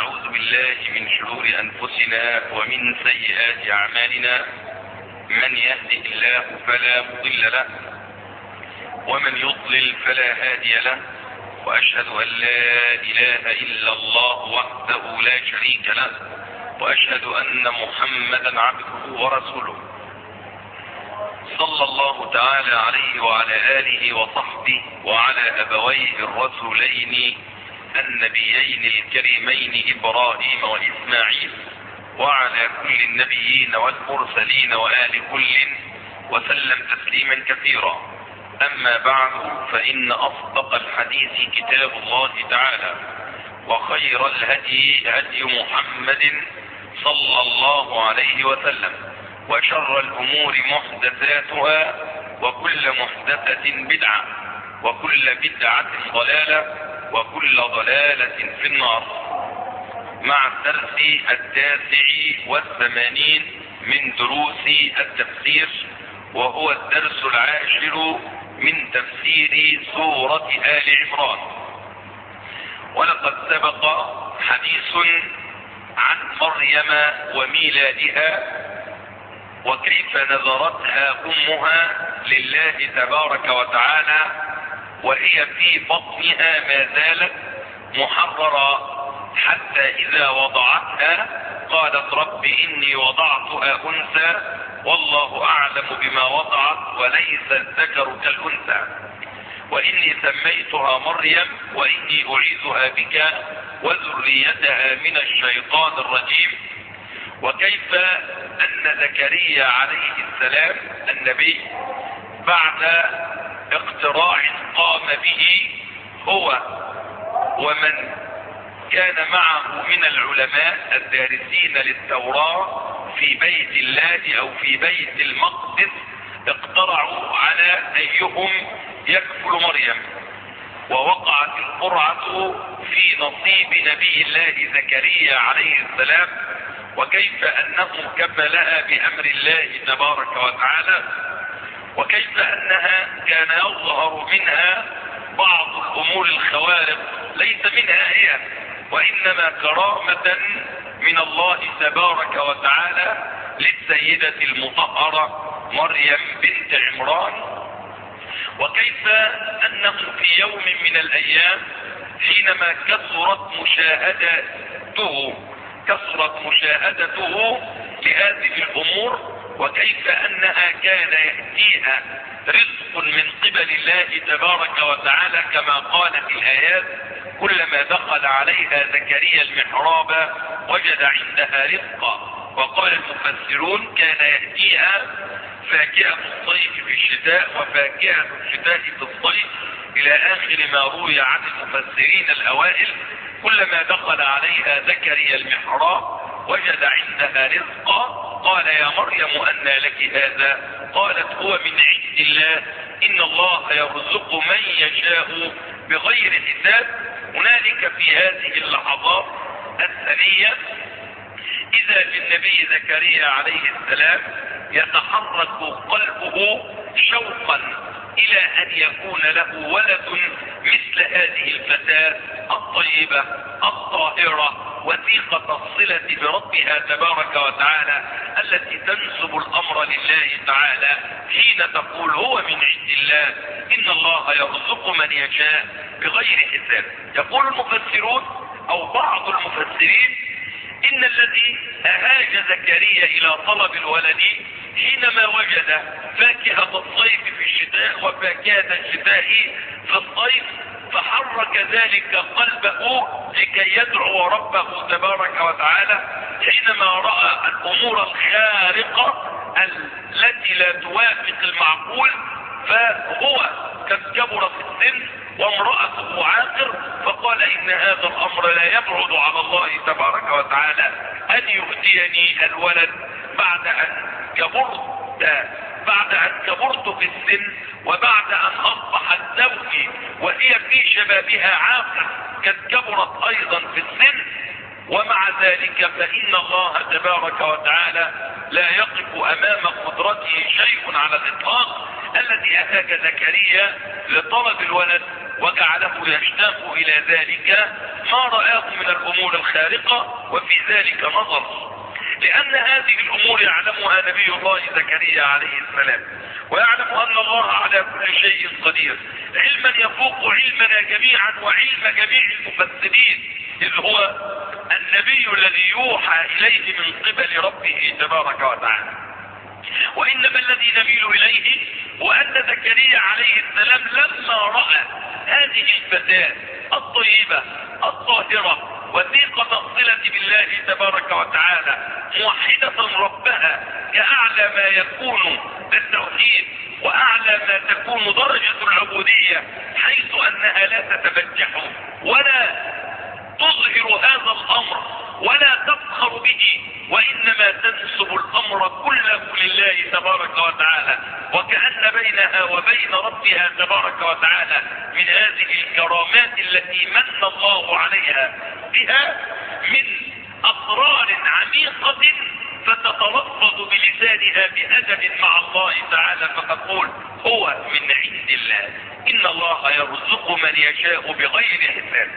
ونعوذ بالله من شرور أنفسنا ومن سيئات أعمالنا. من يهده الله فلا مضل له ومن يضلل فلا هادي له، وأشهد أن لا إله إلا الله وحده لا شريك له، وأشهد أن محمدا عبده ورسوله صلى الله تعالى عليه وعلى آله وصحبه وعلى أبويه الرسولين النبيين الكريمين إبراهيم وإسماعيل وعلى كل النبيين والمرسلين وآل كل وسلم تسليما كثيرا. أما بعد، فإن أصدق الحديث كتاب الله تعالى، وخير الهدي هدي محمد صلى الله عليه وسلم، وشر الأمور محدثاتها، وكل محدثة بدعة، وكل بدعة ضلالة، وكل ضلالة في النار. مع الدرس 89 من دروس التفسير، وهو الدرس 10 من تفسير سورة آل عمران. ولقد سبق حديث عن مريم وميلادها، وكيف نذرتها أمها لله تبارك وتعالى وهي في بطنها ما زالت محررة، حتى إذا وضعتها قالت رب إني وضعتها أنثى والله أعلم بما وضعت وليس الذكر كالأنثى وإني سميتها مريم وإني أعيذها بك وذريتها من الشيطان الرجيم. وكيف أن زكريا عليه السلام النبي بعد اقتراع قام به هو ومن كان معه من العلماء الدارسين للتوراة في بيت الله أو في بيت المقدس، اقترعوا على أيهم يكفل مريم، ووقعت القرعة في نصيب نبي الله زكريا عليه السلام، وكيف أنه كفلها بأمر الله تبارك وتعالى، وكيف أنها كان يظهر منها بعض الأمور الخوارق ليس منها هي، وإنما كرامة من الله تبارك وتعالى للسيدة المطهرة مريم بنت عمران. وكيف أنه في يوم من الأيام حينما كثرت مشاهدته لهذه الأمور، وكيف أنها كان يأتيها رزق من قبل الله تبارك وتعالى كما قالت الآيات: كلما دخل عليها زكريا المحراب وجد عندها رزقا. وقال المفسرون: كان يأتيها فاكهة الصيف في الشتاء وفاكهة الشتاء في الصيف، إلى آخر ما روي عن المفسرين الأوائل. كلما دخل عليها زكريا المحراب وجد عندها رزقا. قال: يا مريم أنى لك هذا؟ قالت: هو من عند الله، إن الله يرزق من يشاء بغير حساب. هنالك في هذه اللحظات الثانية إذا بالنبي زكريا عليه السلام يتحرك قلبه شوقا إلى أن يكون له ولد مثل هذه الفتاة الطيبة الطاهرة وثيقة الصلة بربها تبارك وتعالى، التي تنسب الأمر لله تعالى حين تقول: هو من عند الله، إن الله يرزق من يشاء بغير حساب. يقول المفسرون أو بعض المفسرين: إن الذي أهاج زكريا إلى طلب الولد حينما وجد فاكهة الصيف في الشتاء وفاكهة الشتاء في الصيف، فحرك ذلك قلبه لكي يدعو ربه تبارك وتعالى حينما رأى الأمور الخارقة التي لا توافق المعقول. فهو قد كبر في السن وامرأته عاقر، فقال: إن هذا الأمر لا يبعد على الله تبارك وتعالى أن يؤتيني الولد بعد أن كبرت في السن، وبعد أن أصبحت زوجي وهي في شبابها عاقر قد كبرت أيضا في السن. ومع ذلك فإن الله تبارك وتعالى لا يقف أمام قدرته شيء على الإطلاق. الذي أتاك زكريا لطلب الولد وجعله يشتاق الى ذلك ما رآه من الامور الخارقة، وفي ذلك نظر، لان هذه الامور يعلمها نبي الله زكريا عليه السلام، ويعلم ان الله على كل شيء قدير، علما يفوق علمنا جميعا وعلم جميع المفسرين، اذ هو النبي الذي يوحى اليه من قبل ربه تبارك وتعالى. وانما الذي نميل اليه هو ان زكريا عليه السلام لما رأى هذه الفتاة الطيبة الطاهرة وثيقة الصلة بالله تبارك وتعالى موحدة ربها كأعلى ما يكون التوحيد وأعلى ما تكون درجة العبودية، حيث أنها لا تتبجح ولا تظهر هذا الأمر ولا تفخر به، وإنما تنسب الأمر كله لله تبارك وتعالى، وكأن بينها وبين ربها تبارك وتعالى من هذه الكرامات التي من الله عليها بها من أسرار عميقة، فتتلفظ بلسانها بأدب مع الله تعالى فتقول هو من عند الله، إن الله يرزق من يشاء بغير حساب.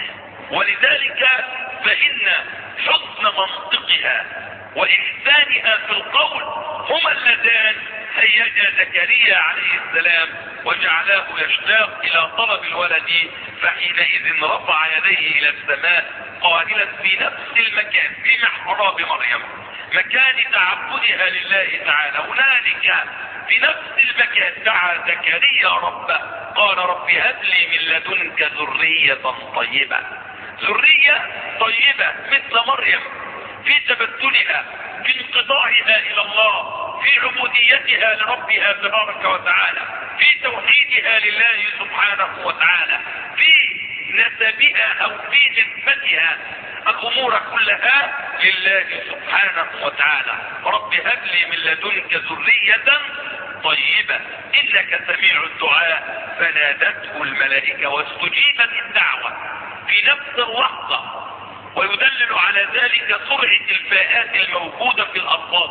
ولذلك فإن حسن منطقها وإحسانها في القول هما اللذان هيجا زكريا عليه السلام وجعلاه يشتاق إلى طلب الولد، فحينئذ رفع يديه إلى السماء قائلا في نفس المكان في محراب مريم مكان تعبدها لله تعالى، هنالك في نفس المكان دعا زكريا ربه قال رب هب لي من لدنك ذرية طيبة، ذرية طيبة مثل مريم في تبتلها في انقطاعها الى الله في عبوديتها لربها تبارك وتعالى في توحيدها لله سبحانه وتعالى في نسبها او في نسبتها الامور كلها لله سبحانه وتعالى. رب هب لي من لدنك ذرية طيبة انك سميع الدعاء، فنادته الملائكة واستجيبت الدعوة في نفس اللحظة. ويدلل على ذلك سرعة الفاءات الموجودة في الألفاظ،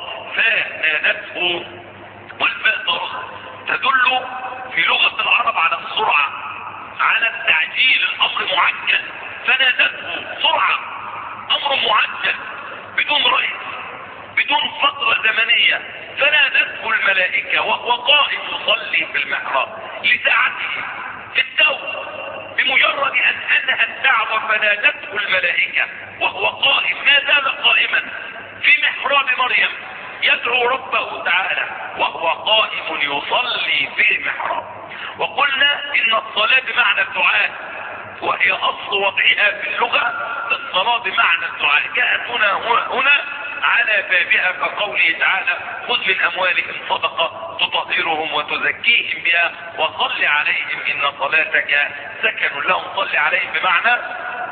فنادته والفاء تدل في لغة العرب على السرعة على التعجيل، الأمر معجل، فنادته سرعة أمر معجل بدون رئيس بدون فترة زمنية، فنادته الملائكة وهو قائم يصلي في المحراب لساعته في التو، بمجرد ان انهى الدعوة فنادته الملائكة وهو قائم ما زال قائما في محراب مريم يدعو ربه تعالى وهو قائم يصلي في المحراب. وقلنا ان الصلاة بمعنى الدعاء، وهي اصل وضعها في اللغة الصلاة بمعنى الدعاء، جاءت هنا على بابها كقوله تعالى خذ من اموالهم صدقة تطهرهم وتزكيهم بها وصل عليهم ان صلاتك سكن لهم، صل عليهم بمعنى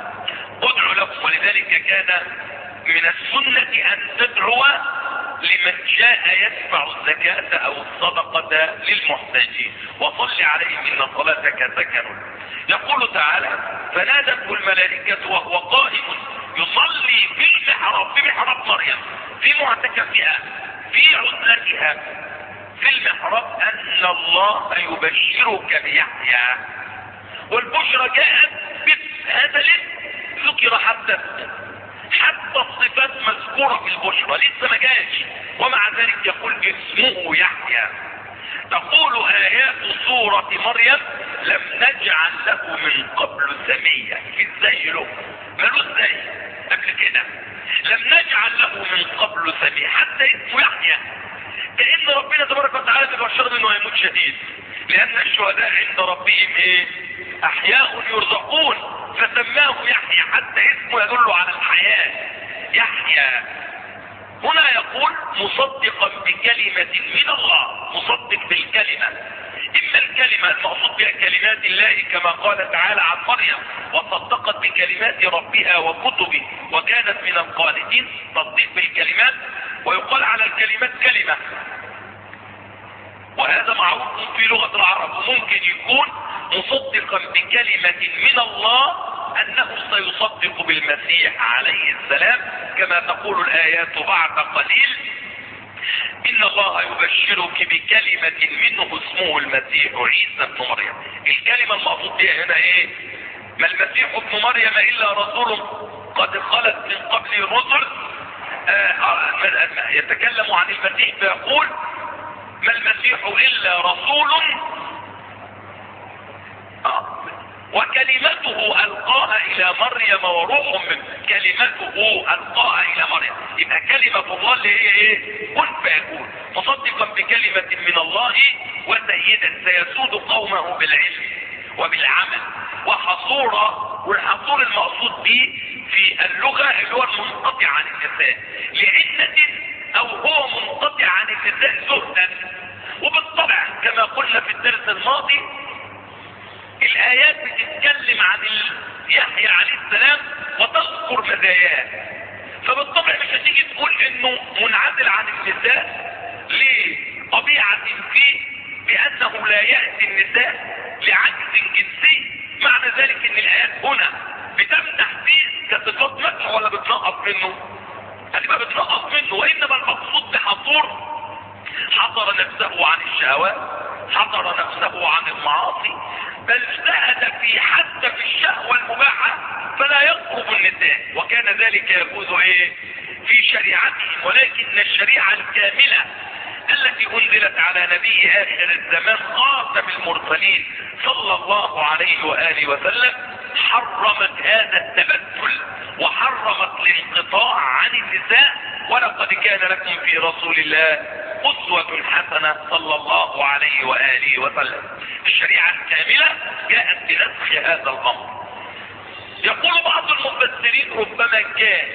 ادعو لهم. ولذلك كان من السنة ان تدعو لمن جاء يدفع الزكاة او الصدقة للمحتاجين، وصل عليهم ان صلاتك سكن. يقول تعالى فنادته الملائكة وهو قائم يصلي في المحراب، في محراب مريم في معتكفها في عزلتها في المحراب ان الله يبشرك بيحيى. والبشرى جاءت هذا ذكر حتى الصفات مذكورة في البشرى لسه ما جاش، ومع ذلك يقول اسمه يحيى. تقول آيات سورة مريم لم نجعل له من قبل سميا، ازاي له مالوش زي قبل كده، لم نجعل له من قبل سميا، حتى اسمه يحيى، كأن ربنا تبارك وتعالى بيبشر انه هيموت شديد، لان الشهداء عند ربهم ايه احياء يرزقون، فسماه يحيى حتى اسمه يدل على الحياة يحيى. هنا يقول مصدقا بكلمة من الله، مصدق بالكلمة، اما الكلمة المقصود بها كلمات الله كما قال تعالى عن مريم وصدقت بكلمات ربها وكتبه وكانت من القانتين، تصديق بالكلمات. ويقال على الكلمات كلمة، وهذا معروف في لغة العرب، وممكن يكون مصدقا بكلمة من الله انه سيصدق بالمسيح عليه السلام كما تقول الايات بعد قليل ان الله يبشرك بكلمة منه اسمه المسيح عيسى ابن مريم. الكلمة المقصود بها هنا ايه؟ ما المسيح ابن مريم الا رسول قد خلت من قبل الرسل. يتكلم عن المسيح فيقول ما المسيح الا رسول وكلمته القاها الى مريم وروح منه. كلمته القاها الى مريم، يبقى كلمة الله اللي هي ايه؟ كن فيكون، مصدقا بكلمة من الله وسيدا سيسود قومه بالعلم وبالعمل وحصورا. والحصور المقصود به في اللغة اللي هو المنقطع عن النساء لعدة، او هو منقطع عن النساء زهدا. وبالطبع كما قلنا في الدرس الماضي الايات بتتكلم عن يحيى عليه السلام وتذكر مزاياه، فبالطبع مش هتيجي تقول انه منعزل عن النساء لطبيعة فيه بانه لا يأتي النساء لعجز جنسي. معنى ذلك ان الايات هنا بتمدح فيه كصفات مدح ولا بتنقص منه؟ هتبقى بتنقص منه. وانما المقصود بحصور حصر نفسه عن الشهوات، حصر نفسه عن المعاصي، بل اجتهد في حتى في الشهوة المباحة فلا يقرب النساء، وكان ذلك يجوز ايه؟ في شريعتهم. ولكن الشريعة الكاملة التي انزلت على نبي اخر الزمان خاتم المرسلين صلى الله عليه وآله وسلم حرمت هذا التبتل وحرمت الانقطاع عن النساء. ولقد كان لكم في رسول الله أسوة حسنة صلى الله عليه وآله وسلم. الشريعة الكاملة جاءت بنسخ هذا الأمر. يقول بعض المفسرين ربما كان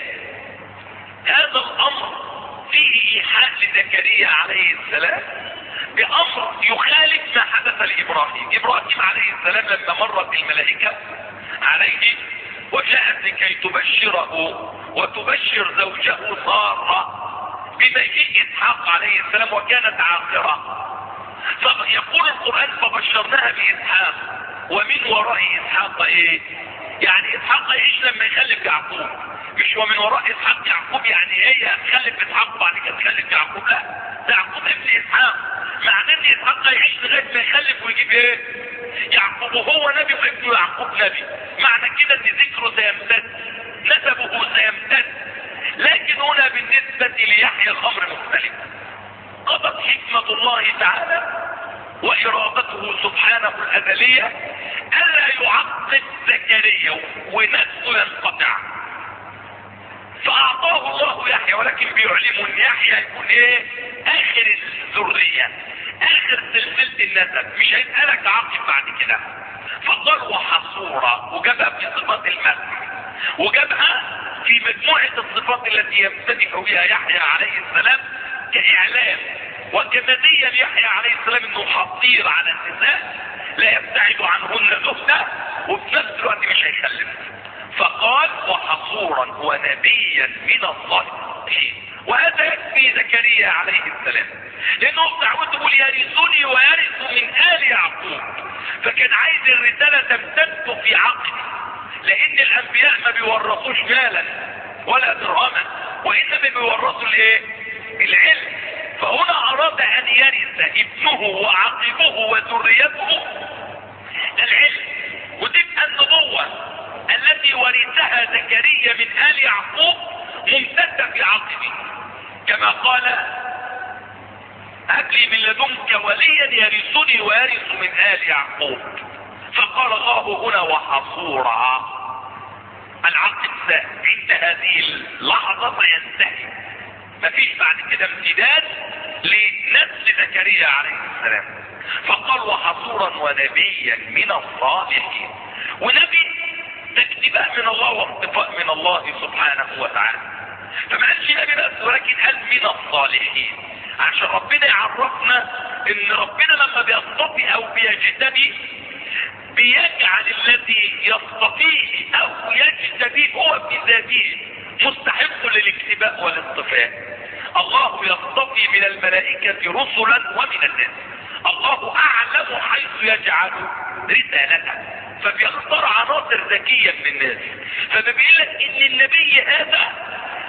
هذا الأمر فيه إيحاء لزكريا عليه السلام بأمر يخالف ما حدث لإبراهيم. إبراهيم عليه السلام لما مرت الملائكة عليه وجاءت لكي تبشره وتبشر زوجه سارة بمجيء إسحاق عليه السلام وكانت عاقرة، فيقول القرآن فبشرناها بإسحاق ومن وراء إسحاق ايه؟ يعني إسحاق يعيش لما يخلف يعقوب، مش ومن وراء إسحاق يعقوب يعني هي تخلف إسحاق بعد كده تخلف يعقوب، لا ده يعقوب ابن إسحاق. معناه ان إسحاق يعيش لغاية ما يخلف ويجيب ايه؟ يعقوب، وهو نبي وابنه يعقوب نبي. معنى كده ان ذكره سيمتد، نسبه سيمتد. لكن هنا بالنسبة ليحيى الامر مختلف. قضت حكمة الله تعالى وارادته سبحانه الازلية الا يعقد زكريا ونفسه ينقطع، فاعطاه الله يحيى، ولكن بيعلمه ان يحيى يكون ايه؟ اخر الذرية، اخر سلسلة النسب، مش هيسألك عاقب بعد كده. فقال وحصورة، وجابها في صفات المسح، وجابها في مجموعة الصفات التي يمتدح بها يحيى عليه السلام كإعلام وكمدية ليحيى عليه السلام انه حصير على النساء لا يبتعد عنهن زهدا وفي نفس الوقت مش هيخلف. فقال وحصورا ونبيا من الصالحين. وهذا يكفي زكريا عليه السلام، لانه دعوته يقول يرثني ويرث من آل يعقوب، فكان عايز الرسالة تمتد في عقله، لان الانبياء ما بيورثوش مالا ولا درهما، وانما بيورثوا الايه؟ العلم. فهنا اراد ان يرث ابنه وعقبه وذريته العلم، وتبقى النبوة التي ورثها زكريا من آل يعقوب ممتدة في عقبه، كما قال هب لي من لدنك وليا يرثني ويرث من آل يعقوب. فقال الله هنا وحصورا، العقد عند هذه اللحظة سينتهي، مفيش بعد كده امتداد لنسل زكريا عليه السلام. فقال وحصورا ونبيا من الصالحين. ونبي تكتباء من الله واقتفاء من الله سبحانه وتعالى، فما قالش نبي بس، ولكن قال من الصالحين، عشان ربنا يعرفنا ان ربنا لما بيصطفي او بيجتبي بيجعل الذي يصطفيه او يجتبيه هو في ذاته مستحق للاكتباء والاصطفاء. الله يصطفي من الملائكة رسلا ومن الناس، الله اعلم حيث يجعل رسالته، فبيختار عناصر ذكية من الناس. فبيقول لك ان النبي هذا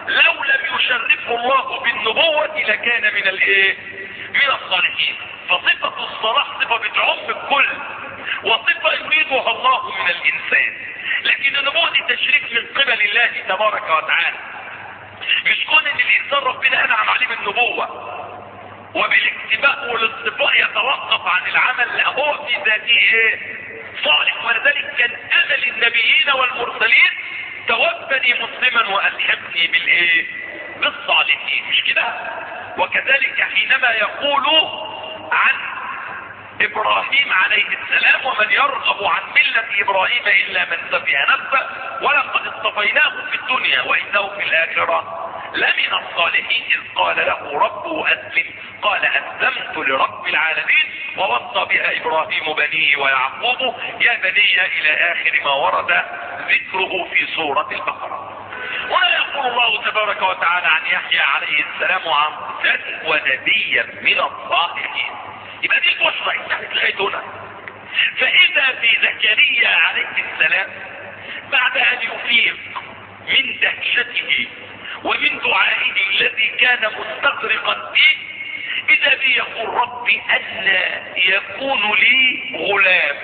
لو لم يشرفه الله بالنبوة لكان من الايه؟ من الصالحين. فصفة الصلاح صفة بتعم الكل، وصفة يريدها الله من الانسان. لكن النبوة دي تشريف من قبل الله تبارك وتعالى، مش كون ان الانسان ربنا انعم عليه بالنبوة وبالاكتفاء والاصطفاء يتوقف عن العمل، لا هو في ذاته ايه؟ صالح. ولذلك كان امل النبيين والمرسلين توفني مسلما والحقني بالايه؟ بالصالحين، مش كده؟ وكذلك حينما يقول عن ابراهيم عليه السلام: ومن يرغب عن ملة ابراهيم الا من سفه نفسه ولقد اصطفيناه في الدنيا وانه في الاخرة لمن الصالحين، اذ قال له ربه اسلم قال اسلمت لرب العالمين ووصى بها ابراهيم بنيه ويعقوب يا بني الى اخر ما ورد ذكره في سورة البقرة. ولا يقول الله تبارك وتعالى عن يحيى عليه السلام عن ونبيا من الصالحين. يبقى دي البشرى انتهت لغايه هنا. فاذا في زكريا عليه السلام بعد ان يفيق من دهشته ومن دعائه الذي كان مستغرقا فيه، اذا بي يقول ربي أن يكون لي غلام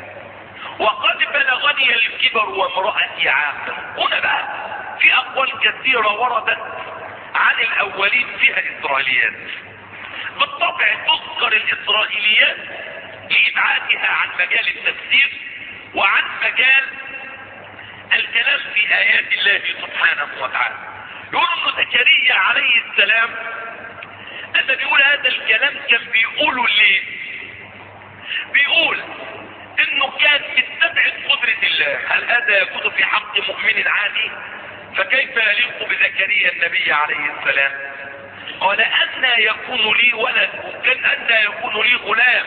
وقد بلغني الكبر وامرأتي عاقر. هنا بقى في اقوال كثيرة وردت عن الاولين فيها الاسرائيليات. بالطبع تذكر الاسرائيليات لابعادها عن مجال التفسير وعن مجال الكلام في ايات الله سبحانه وتعالى. يقول ان زكريا عليه السلام اما بيقول هذا الكلام كان بيقوله ليه؟ بيقول انه كان مستبعد قدرة الله. هل هذا يكون في حق مؤمن عادي؟ فكيف يليق بزكريا النبي عليه السلام؟ قال أن يكون لي ولد، وكان أن يكون لي غلام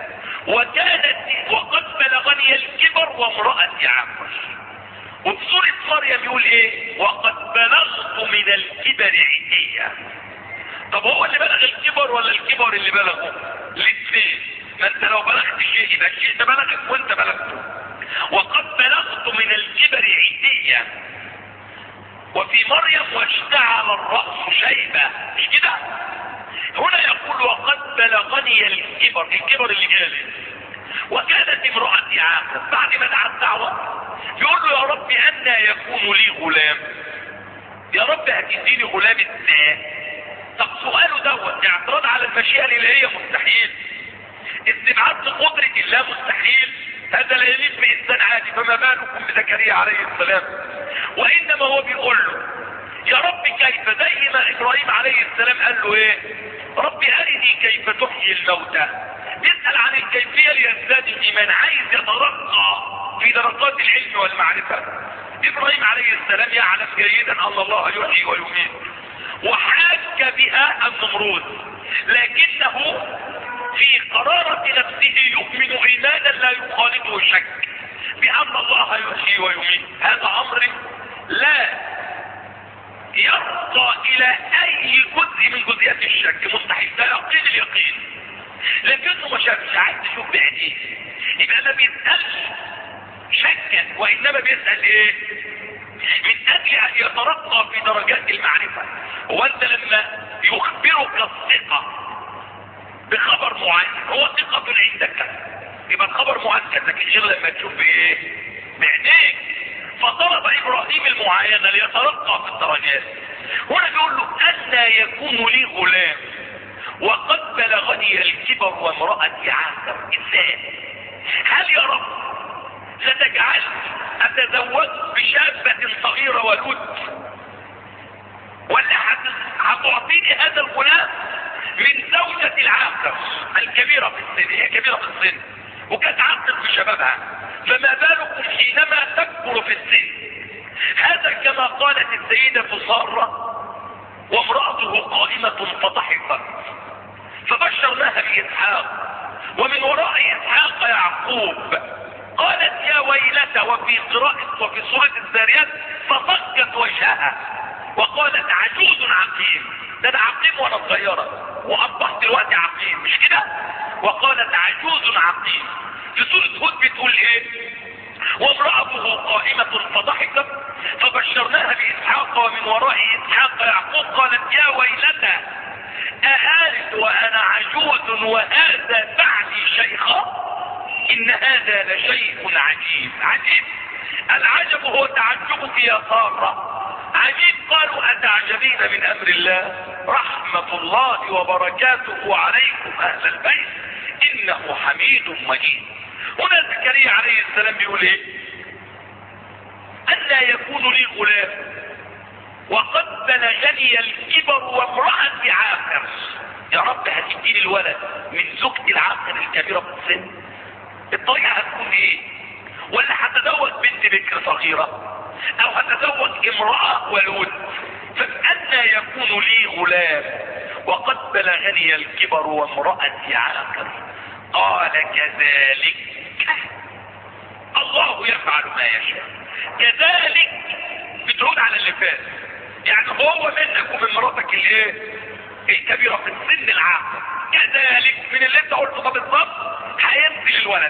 وقد بلغني الكبر وامرأتي عاقر. وفي سورة مريم يقول ايه؟ وقد بلغت من الكبر عتيا. طب هو اللي بلغ الكبر ولا الكبر اللي بلغه؟ الاثنين. ما انت لو بلغت شيء يبقى الشيء ده بلغك وانت بلغته. وقد بلغت من الكبر عتيا. وفي مريم واشتعل الرأس شيبة، مش كده؟ هنا يقول وقد بلغني الكبر، الكبر اللي جالي وكانت امرأتي عاقر. بعد ما دعا الدعوة يقول له يا رب أن يكون لي غلام. يا رب هتديني غلام ازاي؟ طب سؤاله دوت اعتراض على المشيئة الإلهية مستحيل، استبعاد قدرة الله مستحيل، هذا لا يليق بإنسان عادي، فما بالكم بزكريا عليه السلام؟ وإنما هو بيقول له يا رب كيف، زي ما إبراهيم عليه السلام قال له ايه؟ رب أرني كيف تحيي الموتى. يسأل عن الكيفية ليزداد الإيمان، عايز يترقى في درجات العلم والمعرفة. إبراهيم عليه السلام يعلم جيدا أن الله يحيي ويميت، وحاج بها النمرود، لكنه في قرارة نفسه يؤمن إيمانا لا يخالطه شك بأن الله يحيي ويميت. هذا أمر لا يرقى إلى أي جزء من جزئيات الشك، مستحيل، ده يقين اليقين. لكنه ما شافش، عايز يشوف بعينيه. يبقى ما بيسألش شكا، وإنما بيسأل إيه؟ من أجل أن يترقى في درجات المعرفة. وأنت لما يخبرك الثقة بخبر معين هو ثقة عندك، يبقى الخبر مؤكد، لكن غير لما تشوف بايه؟ بعينيك. فطلب ابراهيم المعاينة ليترقى في الدرجات. هنا بيقول له أن يكون لي غلام وقد بلغني الكبر وامرأتي عاقر. ازاي؟ هل يا رب ستجعل اتزوج بشابة صغيرة ولود، ولا هتعطيني هذا الغلام من زوجة العاقر الكبيرة في السن؟ هي كبيرة في السن وكانت عاقر في شبابها، فما بالكم حينما تكبر في السن؟ هذا كما قالت السيدة سارة وامرأته قائمة فضحكت فبشرناها بإسحاق ومن وراء إسحاق يعقوب. قالت يا ويلتى، وفي قراءة وفي سورة الذاريات فصكت وجهها وقالت عجوز عقيم. ده انا عقيم وانا صغيرة واصبحت دلوقتي عقيم، مش كده؟ وقالت عجوز عقيم. في سورة هود بتقول ايه؟ وامرأته قائمة فضحكت فبشرناها بإسحاق ومن وراء إسحاق يعقوب قالت يا ويلتى أألد وأنا عجوز وهذا بعدي شيخا إن هذا لشيء عجيب. عجيب، العجب هو تعجبك يا سارة. عجيب، قالوا أتعجبين من أمر الله رحمة الله وبركاته عليكم أهل البيت إنه حميد مجيد. هنا زكريا عليه السلام بيقول ايه؟ أن يكون لي غلام وقد بلغني الكبر وامرأتي عاقر. يا رب هتديني الولد من زوجتي العاقر الكبيرة في السن؟ الطريقة هتكون ايه؟ ولا هتزوج بنت بكر صغيرة او هتزوج امرأة ولود؟ فأن يكون لي غلام وقد بلغني الكبر وامرأتي عاقر قال كذلك الله يفعل ما يشاء. كذلك بتعود على اللي فات، يعني هو منك ومن مراتك الايه الكبيرة في السن العاقل، كذلك من اللي انت قلته ده بالظبط هينزل الولد.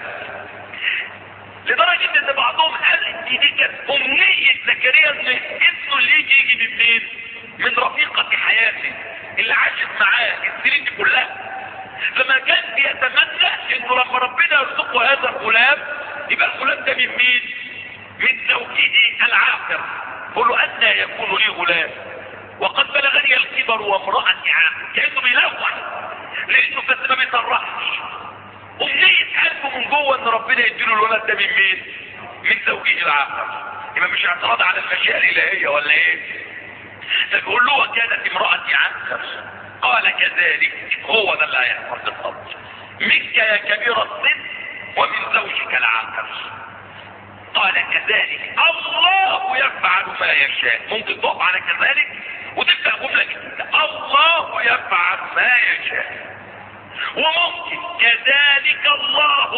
لدرجة ان بعضهم قال ان دي كانت امنية زكريا ان ابنه اللي يجي من مين؟ من رفيقة حياته اللي عاشت معاه السنين دي كلها. لما كان بيتمنى انه لما ربنا يرزقه هذا الغلام يبقى الغلام ده من مين؟ من زوجته العاقر. قل له أن يكون لي غلام وقد بلغني الكبر وامرأتي عاقر، كأنه بيلوح لانه بس ما بيصرحش. امنية قلبه من جوه ان ربنا يديله الولد ده من مين؟ من زوجته العاقر. يبقى مش اعتراض على المشيئة الالهية ولا ايه؟ فبيقول له وكانت امرأتي عاقر قال كذلك، هو ده اللي هيحصل بالضبط منك يا كبير السن ومن زوجك العاقر. قال كذلك الله يفعل ما يشاء. ممكن تقف على كذلك وتبدأ جملة جديدة، الله يفعل ما يشاء. وممكن كذلك الله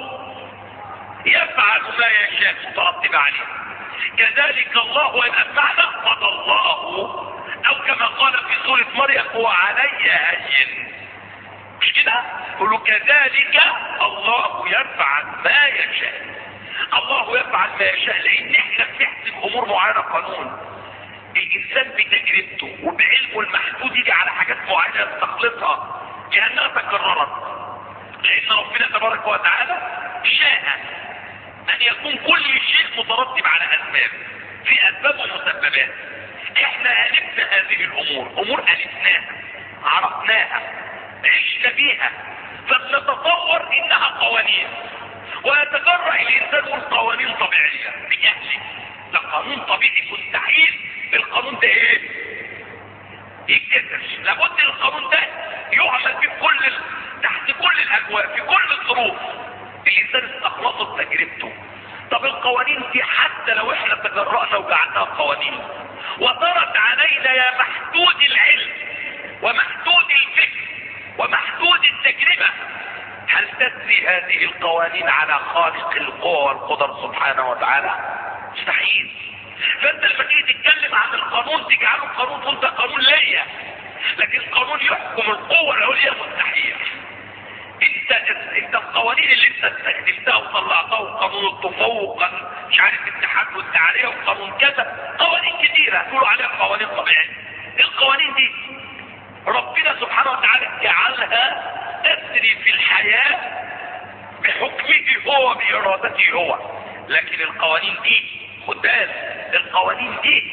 يفعل ما يشاء مترتب عليه. كذلك الله يبقى بمعنى قضى الله، او كما قال في سورة مريم هو علي هين. مش كده؟ يقولوا كذلك الله يفعل ما يشاء. الله يفعل ما يشاء لان احنا بنحسب امور معينة قانون. الانسان بتجربته وبعلمه المحدود يجي على حاجات معينة يستخلصها كأنها تكررت، لان ربنا تبارك وتعالى شاء ان يكون كل شيء مترتب على اسباب، في اسباب ومسببات. احنا الفنا هذه الامور، امور الفناها عرفناها عشنا بيها، فبنتصور انها قوانين ويتجرأ الانسان يقول قوانين طبيعيه بجهله. ده قانون طبيعي مستحيل القانون ده ايه يتكسر. لابد القانون ده يعمل في تحت كل الاجواء في كل الظروف الانسان استخلصه بتجربته. طب القوانين دي حتى لو احنا تجرأنا وجعلناها قوانين وطرت علينا يا محدود العلم ومحدود الفكر ومحدود التجربة، هل تسري هذه القوانين على خالق القوى والقدر سبحانه وتعالى؟ مستحيل. فانت لما تيجي تتكلم عن القانون تجعله قانون وانت قانون ليا، لكن قانون يحكم القوة العليا مستحيل. انت القوانين اللي انت استخدمتها وطلعتها وقانون التفوق مش عارف التحدث والتعالية وقانون كذا، قوانين كتيرة تقولوا عليها قوانين طبيعية. القوانين دي ربنا سبحانه وتعالى جعلها تسري في الحياة بحكمه هو بإرادته هو، لكن القوانين دي خد بالك، القوانين دي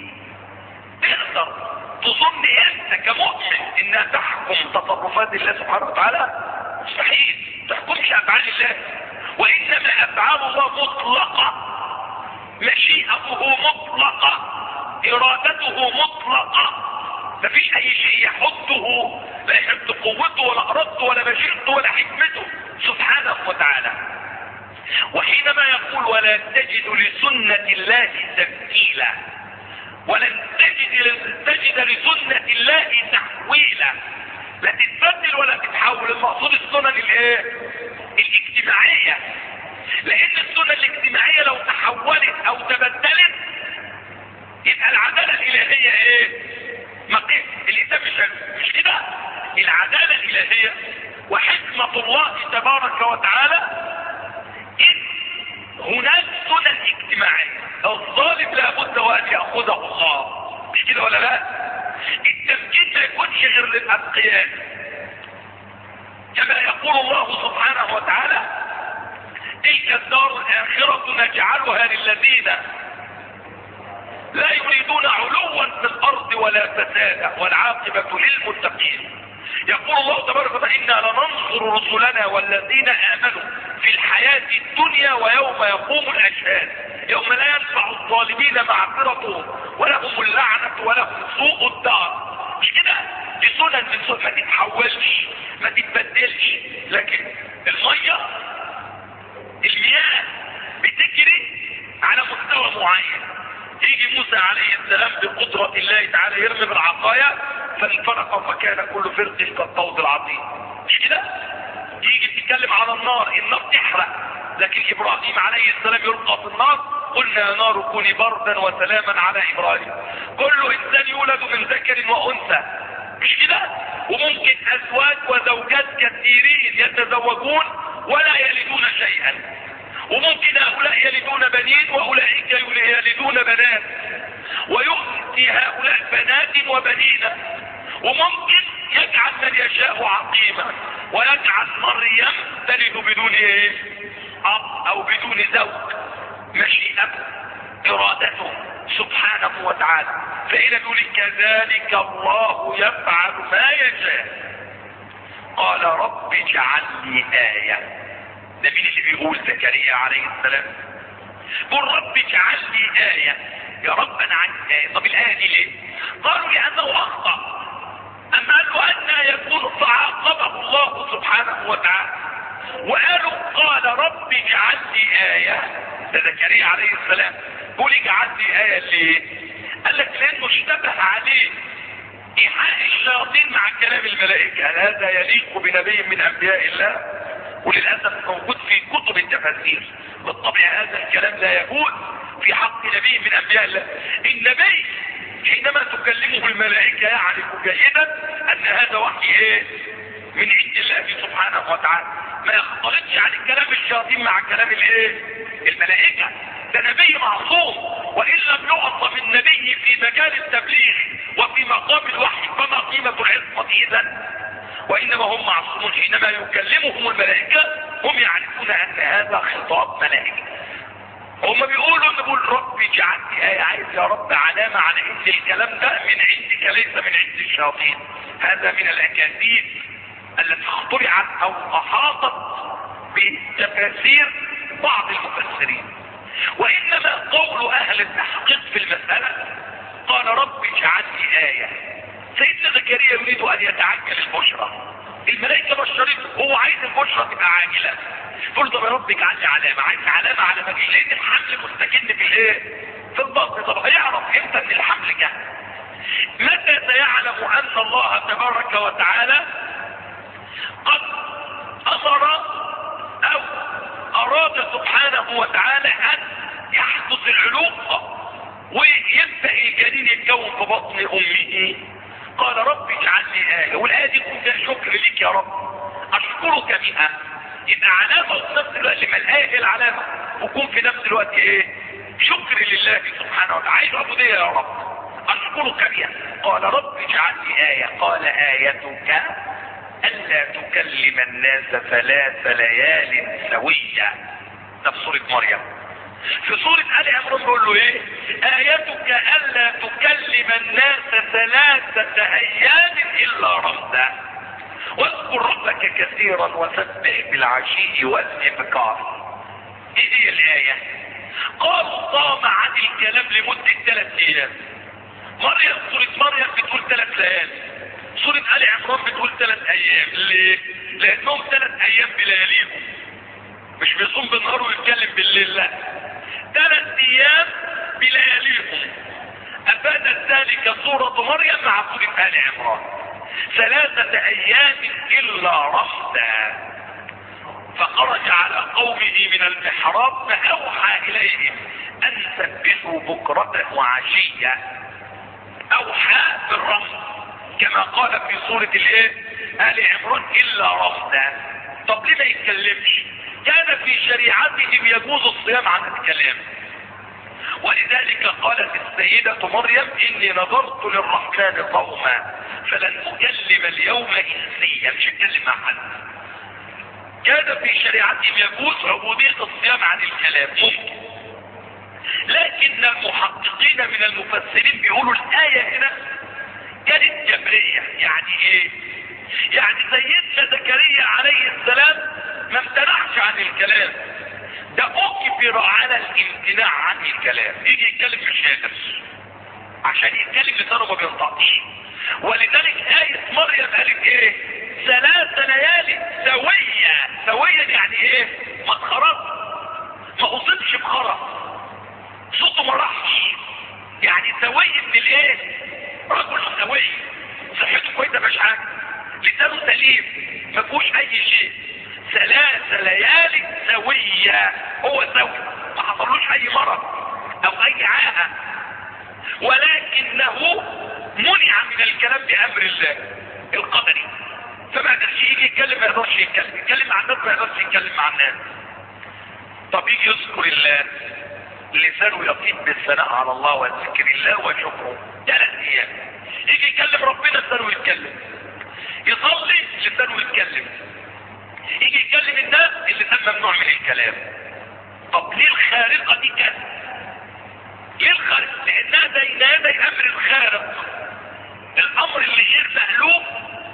تقدر تظن انت كمؤمن انها تحكم تصرفات الله سبحانه وتعالى؟ مستحيل. تحكمش افعال الله، وانما افعال الله مطلقة، مشيئته مطلقة، ارادته مطلقة. مفيش اي شيء يحده، لا يحد قوته ولا ارادته ولا مشيئته ولا حكمته سبحانه وتعالى. وحينما يقول ولا تجد لسنة الله تبديلا ولن تجد لسنة الله تحويلا، لا تتبدل ولا تتحول. المقصود السنن الايه؟ الاجتماعية، لان السنة الاجتماعية لو تحولت او تبدلت يبقى العدالة الالهية ايه؟ مقيم. الانسان مش كده. العدالة الالهية وحكمة الله تبارك وتعالى إن هناك سنن اجتماعية، الظالم لابد وان يأخذه الله، مش كده ولا لا؟ التمجيد ما يكونش غير للأتقياء، كما يقول الله سبحانه وتعالى: تلك الدار الآخرة نجعلها للذين لا يريدون علوا في الأرض ولا فسادا والعاقبة للمتقين. يقول الله تبارك وتعالى: إنا لننصر رسلنا والذين آمنوا في الحياة الدنيا ويوم يقوم الأشهاد، يوم لا ينفع الظالمين معذرتهم ولهم اللعنة ولهم سوء الدار. مش كده؟ دي سنن من سنن، ما تتحولش ما تتبدلش. لكن المياه بتجري على مستوى معين. يجي موسى عليه السلام بقدرة الله تعالى يرمي بالعصاية فانفرق فكان كل فرق كالطود العظيم، مش كده؟ يجي تتكلم على النار تحرق، لكن ابراهيم عليه السلام يلقى في النار: قلنا يا نار كوني بردا وسلاما على ابراهيم. كل انسان يولد من ذكر وانثى، مش كده؟ وممكن ازواج وزوجات كثيرين يتزوجون ولا يلدون شيئا، وممكن هؤلاء يلدون بنين واولئك يلدون بنات، ويؤتي هؤلاء بنات وبنين، وممكن يجعل من يشاء عقيما، ويجعل مريم تلد بدون اب او بدون زوج، مشيئته ارادته سبحانه وتعالى. فإذا يقول: كذلك الله يفعل ما يشاء. قال: رب اجعل لي آية. ده مين اللي بيقول؟ زكريا عليه السلام. قل: رب اجعل لي آية. يا رب انا عايز آية. طب الآية دي ليه؟ قالوا: لأنه أخطأ. أما قالوا: أن يكون؟ فعاقبه الله سبحانه وتعالى. وقالوا: قال رب اجعل لي آية. ده زكريا عليه السلام. قل: اجعل لي آية ليه؟ قال لك: لأنه اشتبه عليه إيحاء الشياطين مع كلام الملائكة. هل هذا يليق بنبي من أنبياء الله؟ وللأسف موجود في كتب التفاسير. بالطبع هذا الكلام لا يجوز في حق نبي من أنبياء الله. النبي حينما تكلمه الملائكة يعرف جيدا أن هذا وحي من عند الله سبحانه وتعالى، ما يختلطش عن كلام الشياطين مع كلام الملائكة. ده نبي معصوم، وإن لم يعصم النبي في مجال التبليغ وفي مقام الوحي فما قيمة العصمة إذن؟ وإنما هم معصومون. حينما يكلمهم الملائكة هم يعرفون أن هذا خطاب ملائكة. هم بيقولوا: نقول رب اجعل لي آية، عايز يا رب علامة على ان الكلام ده من عندك ليس من عند الشياطين. هذا من الأكاذيب التي اخترعت او احاطت بتفاسير بعض المفسرين. وانما قول اهل التحقيق في المسألة: قال رب اجعل لي آية. سيدنا زكريا يريد ان يتعجل البشرى، الملائكة بشرته، هو عايز البشرى تبقى عاجلة. تقول: طب يا رب اجعل لي علامة، عايز علامة على مجيء، لان الحمل مستكن في البطن. طب هيعرف امتى ان الحمل جه؟ متى سيعلم ان الله تبارك وتعالى قد امر او اراد سبحانه وتعالى ان يحدث العلوق ويبدأ الجنين يتكون في بطن امه؟ قال رب اجعل لي آية. والآية دي تكون فيها شكر لك يا رب، اشكرك بها. يبقى علامة وفي نفس الوقت لما الآية هي العلامة ويكون في نفس الوقت شكر لله سبحانه وتعالى، عايز عبودية يا رب، اشكرك بها. قال رب اجعل لي آية. قال: آيتك ألا تكلم الناس 3 ليال سوية. ده في سورة مريم. في سورة آل عمران بيقول له آيتك ألا تكلم الناس 3 أيام إلا رمزا واذكر ربك كثيرا وسبح بالعشي والإبكار. ايه هي الآية؟ قال: صام عن الكلام لمدة 3 أيام. مريم سورة مريم بتقول 3 ليالي، سورة آل عمران بتقول 3 أيام. ليه؟ لأنهم 3 أيام بلياليهم، مش بيصوم بالنهار ويتكلم بالليل، لا، 3 أيام بلياليهم. أفادت ذلك سورة مريم مع سورة آل عمران. 3 أيام إلا رمزا. فخرج على قومه من المحراب فأوحى إليهم أن سبحوا بكرة وعشية. أوحى بالرمز كما قال في سورة آل عمران إلا رمزا. طب ليه ما يتكلمش؟ كان في شريعتهم يجوز الصيام عن الكلام، ولذلك قالت السيدة مريم اني نظرت للرحمن صوما فلن اكلم اليوم انسيا، مش هتكلم مع حد. كان في شريعتهم يجوز عبودية الصيام عن الكلام ممكن، لكن المحققين من المفسرين بيقولوا الآية هنا كانت جبرية. يعني ايه؟ يعني سيدنا زكريا عليه السلام ما امتنعش عن الكلام، ده اجبر على الامتناع عن الكلام. يجي يتكلم مش قادر، عشان يتكلم لسانه ما بينطقش. ولذلك آية مريم قالت ايه؟ 3 ليال سوية. سوية يعني ايه؟ ما اتخرج، ما اصيبش بخرج، صوته ما راحش، يعني سوي من الايه؟ رجل سوي، صحته كويسه مش حاجه، لسانه سليم ما فيهوش اي شيء. 3 ليال سويه، هو سوي ما حصلوش اي مرض او اي عاهه، ولكنه منع من الكلام بامر الله القدري، فما قدرش يجي يتكلم، ما يقدرش يتكلم مع الناس، ما يقدرش يتكلم مع الناس. طب يجي يذكر الله، لسانه يطيب بالثناء على الله وذكر الله وشكره 3 ايام. يجي يكلم ربنا لسانه يتكلم، يصلي لسانه يتكلم، يجي يكلم الناس اللسان ممنوع من الكلام. طب ليه الخارقة دي كده؟ ليه الخارقة؟ لانها بين يدي الامر الخارق، الامر اللي غير مألوف،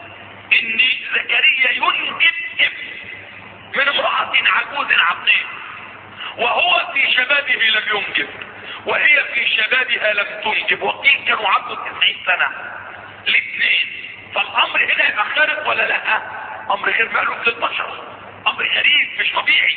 ان زكريا ينجب ابن من امرأة عجوز عقيم، وهو في شبابه لم ينجب، وهي في شبابها لم تنجب، وقيل كانوا عبده 90 سنة الاثنين. فالامر هنا يبقى خارق ولا لا؟ امر غير مألوف للبشر، امر غريب مش طبيعي.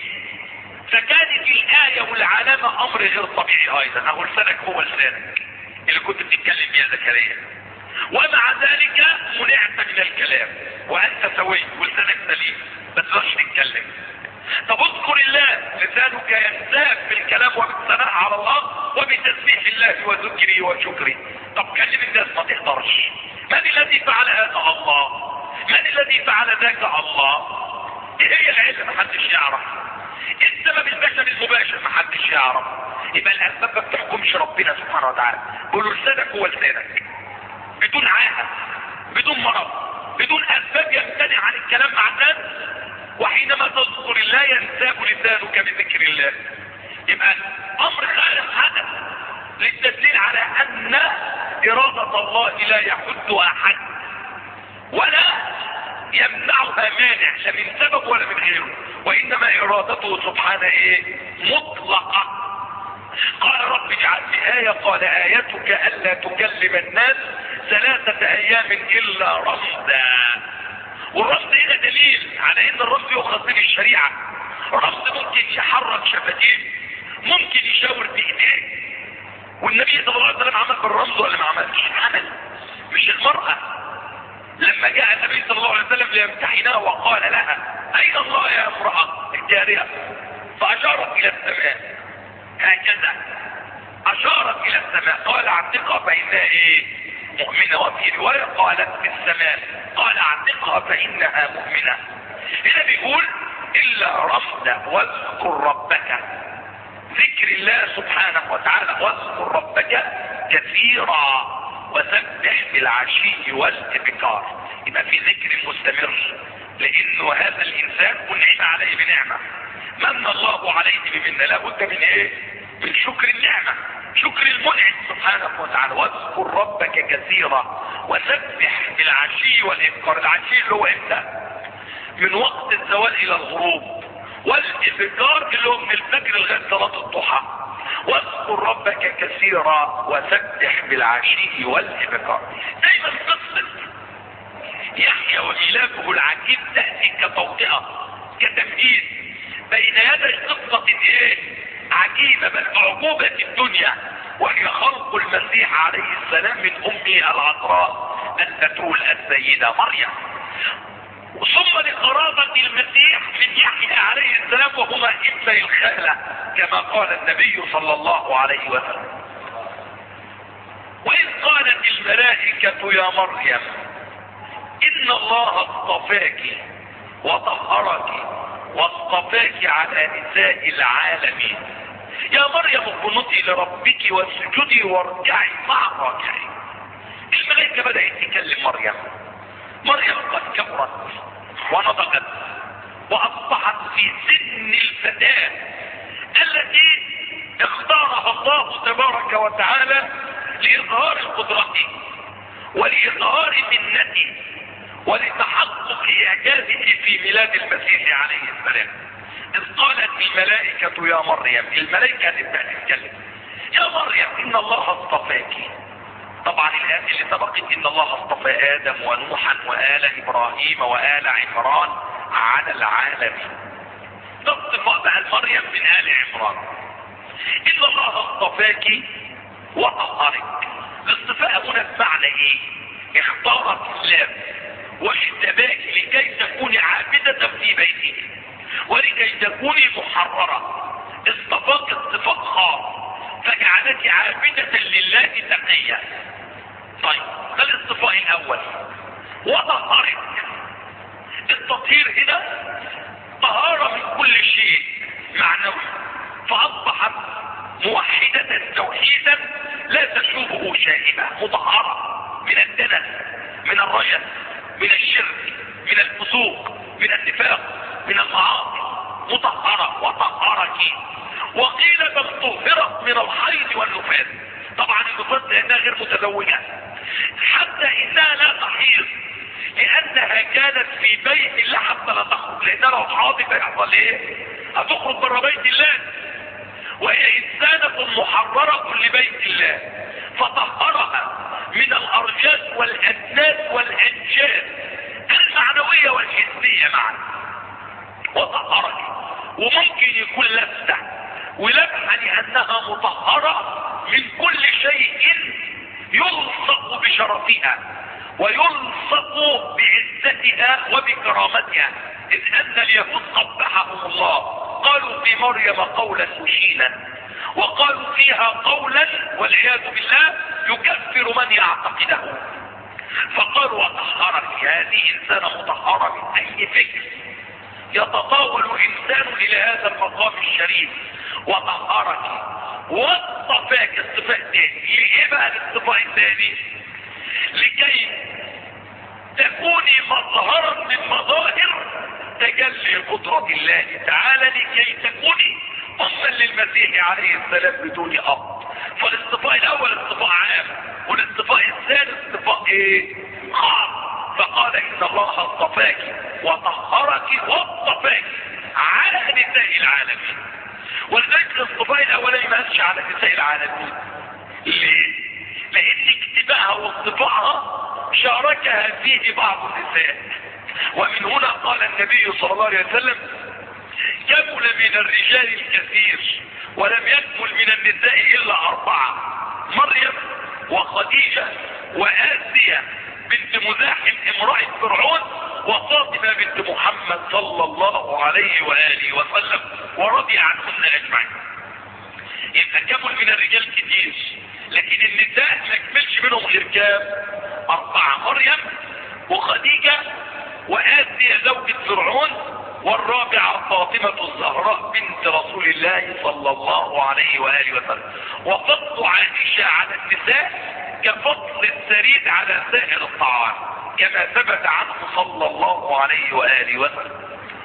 فكانت الآية والعلامة امر غير طبيعي ايضا. اهو لسانك هو لسانك اللي كنت بتتكلم بيه زكريا، ومع ذلك منعت من الكلام وانت سوي ولسانك سليم ما تقدرش تتكلم. طب اذكر الله، لسانك ينساب بالكلام وبالثناء على الله وبتسبيح الله وذكره وشكره. طب كلم الناس ما تقدرش. من الذي فعل هذا؟ الله. من الذي فعل ذاك؟ الله. ايه هي العلم؟ محدش يعرف. السبب البشري المباشر محدش يعرف. يبقى الاسباب ما بتحكمش ربنا سبحانه وتعالى. قولوا لسانك هو لسانك بدون عاهه، بدون مرض، بدون اسباب يمتنع عن الكلام مع الناس، وحينما تذكر الله ينساب لسانك بذكر الله. يبقى امر خارق حدث للتدليل على ان ارادة الله لا يحدها احد ولا يمنعها مانع، لا من سبب ولا من غيره، وانما ارادته سبحانه ايه؟ مطلقة. قال رب اجعل لي آية، قال آيتك ألا تكلم الناس 3 أيام إلا رمزا. والرمز هنا دليل على ان الرمز يؤخذ من الشريعة. الرمز ممكن يحرك شفتيه، ممكن يشاور بايديه، والنبي صلى الله عليه وسلم عمل بالرمز ولا ما عملش؟ عمل. مش المرأة لما جاء النبي صلى الله عليه وسلم ليمتحنها وقال لها اين الله يا امرأة الجارية، فاشارت الى السماء هكذا، اشارت الى السماء، قال اعتقها فانها ايه؟ مؤمنة. وفي رواية قالت في السماء، قال اعتقها فانها مؤمنة. هنا بيقول الا رمزا واذكر ربك، ذكر الله سبحانه وتعالى، واذكر ربك كثيرا وسبح بالعشي والابكار. يبقى في ذكر مستمر، لانه هذا الانسان انعم عليه بنعمة، من الله عليه بمنه، لابد من ايه؟ من شكر النعمة، شكر المنعم سبحانه وتعالى. واذكر ربك كثيرا وسبح بالعشي والابكار. العشي اللي هو امتى؟ من وقت الزوال الى الغروب، والابكار اللي هو من الفجر لغايه صلاه الضحى. واذكر ربك كثيرا وسبح بالعشي والابكار. دايما قصه يحيى وميلاده العجيب تاتي كتوطئه، كتمهيد بين يدي قصه ايه؟ عجيبه بل اعجوبه الدنيا، وهي خلق المسيح عليه السلام من امه العذراء البتول السيده مريم، ثم لقرابة المسيح من يحيى عليه السلام وهما ابني الخالة كما قال النبي صلى الله عليه وسلم. وإذ قالت الملائكة يا مريم إن الله اصطفاك وطهرك واصطفاك على نساء العالمين. يا مريم اقنتي لربك واسجدي واركعي مع الراكعين. الملائكة بدأت تكلم مريم. مريم قد كبرت ونضجت واصبحت في سن الفتاة التي اختارها الله تبارك وتعالى لإظهار قدرته ولإظهار منته ولتحقق إعجازه في ميلاد المسيح عليه السلام. إذ قالت الملائكة يا مريم، الملائكة تبدأ تتكلم، يا مريم إن الله اصطفاك. طبعا الآيات اللي سبقت إن الله اصطفى آدم ونوحا وآل إبراهيم وآل عمران على العالمين. ده اصطفاء بقى مريم من آل عمران. إن الله اصطفاك وطهرك. الاصطفاء هنا بمعنى ايه؟ اختارك الله واجتباك لكي تكوني عابدة في بيته ولكي تكوني محررة. اصطفاك اصطفاء خاص فجعلك عابدة لله تقية. طيب ده الاصطفاء الاول. وطهرك. التطهير هنا طهارة من كل شيء معنوي، فاصبحت موحدة توحيدا لا تشوبه شائبة، مطهرة من الدنس، من الرجل، من الشرك، من الفسوق، من النفاق، من المعاصي، مطهرة. وطهرك. وقيل بل طهرت من الحيض والنفاس. طبعا النفاس لانها غير متزوجة، حتى انها لا تحيض لانها كانت في بيت الله حتى لا تخرج، لانها لو حاضت هيحصل ايه؟ هتخرج بره بيت الله، وهي انسانة محررة لبيت الله فطهرها من الارجاس والادناس والانجاز المعنوية والحسية معا. وطهرك. وممكن يكون لفتة ولمحة لانها مطهرة من كل شيء يلصق بشرفها ويلصق بعزتها وبكرامتها، اذ ان اليهود قبحهم الله قالوا في مريم قولا مشينا وقالوا فيها قولا والعياذ بالله يكفر من يعتقده. فقالوا وطهرك. هذه انسانة مطهرة من اي فكر يتطاول انسان الى هذا المقام الشريف. وطهرك. واصطفاك. اصطفاء تاني. ايه بقى الاصطفاء الثاني؟ لكي تكوني مظهرا من مظاهر تجلي قدرة الله تعالى، لكي تكوني اما للمسيح عليه السلام بدون اب. فالاصطفاء الاول اصطفاء عام، والاصطفاء الثاني اصطفاء ايه؟ خاص. فقال ان الله اصطفاك وطهرك واصطفاك على نساء العالمين. ولذلك الاصطفاء الاولاني ما قالش على نساء العالمين. ليه؟ لان اكتباعها واصطفاءها شاركها فيه بعض النساء. ومن هنا قال النبي صلى الله عليه وسلم كمل من الرجال الكثير ولم يكمل من النساء الا 4: مريم وخديجة وآسيا بنت مزاحم امرأة فرعون وفاطمة بنت محمد صلى الله عليه وآله وسلم ورضي عنهن اجمعين. يبقى كمل من الرجال كتير، لكن النساء ما كملش منهم غير كام؟ 4: مريم وخديجة وآسيا زوجة فرعون، والرابعة فاطمة الزهراء بنت رسول الله صلى الله عليه وآله وسلم. وفضل عائشة على النساء كفضل الثريد على سائر الطعام كما ثبت عنه صلى الله عليه وآله وسلم.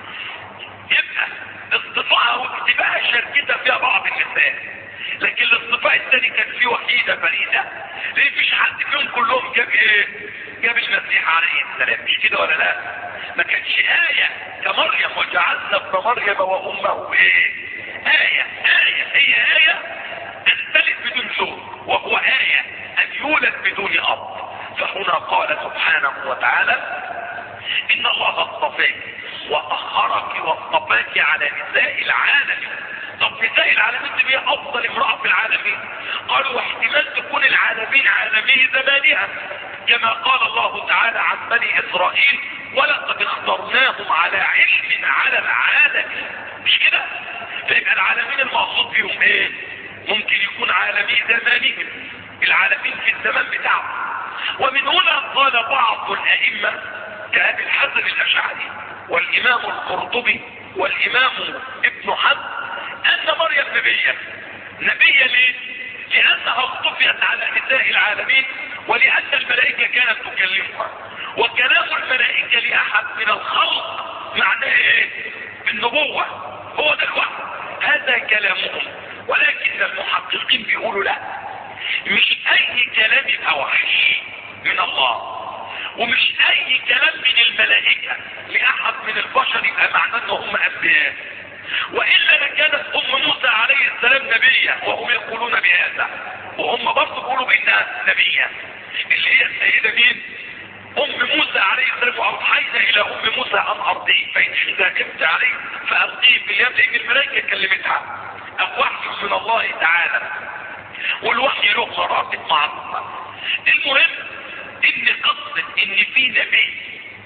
يبقى اصطفاءها واكتباها شاركتها فيها بعض النساء، لكن الاصطفاء الثاني كان فيه وحيدة فريدة، ليه مفيش حد فيهم كلهم جاب ايه؟ جاب المسيح عليه السلام. مش كده ولا لا؟ ما كانش آية كمريم وجعلنا ابن مريم وامه ايه؟ آية هي آية ان تلد بدون زوج، وهو آية ان يولد بدون اب. فهنا قال سبحانه وتعالى ان الله اصطفاك وطهرك واصطفاك على نساء العالمين. طب نساء العالمين دي هي افضل امرأة في العالمين. قالوا واحتمال تكون العالمين عالمي زمانها، كما قال الله تعالى عن بني اسرائيل ولقد اخترناهم على علم على العالمين. مش كده؟ فيبقى العالمين المقصود بهم ايه؟ ممكن يكون عالمي زمانهم، العالمين في الزمان بتاعهم. ومن هنا قال بعض الائمة كأبي الحسن الاشعري والامام القرطبي والامام ابن حزم ان مريم نبية ليه؟ لانها اصطفيت على نساء العالمين، ولان الملائكة كانت تكلمها، وكلام الملائكة لاحد من الخلق معناه ايه؟ النبوة. هو ده الوحي، هذا كلامهم. ولكن المحققين بيقولوا لا، مش اي كلام يبقى وحي من الله، ومش اي كلام من الملائكة لاحد من البشر يبقى معناه ان هم انبياء، والا لكانت ام موسى عليه السلام نبية، وهم يقولون بهذا، وهم برضه بيقولوا بانها نبية، اللي هي السيدة مين؟ ام موسى عليه السلام. واوحينا الى ام موسى ان ارضيه فان خفت عليه فالقيه في اليم، لان الملائكة كلمتها. الوحي من الله تعالى، والوحي له مراتب معروفة. المهم ان قصة ان في نبي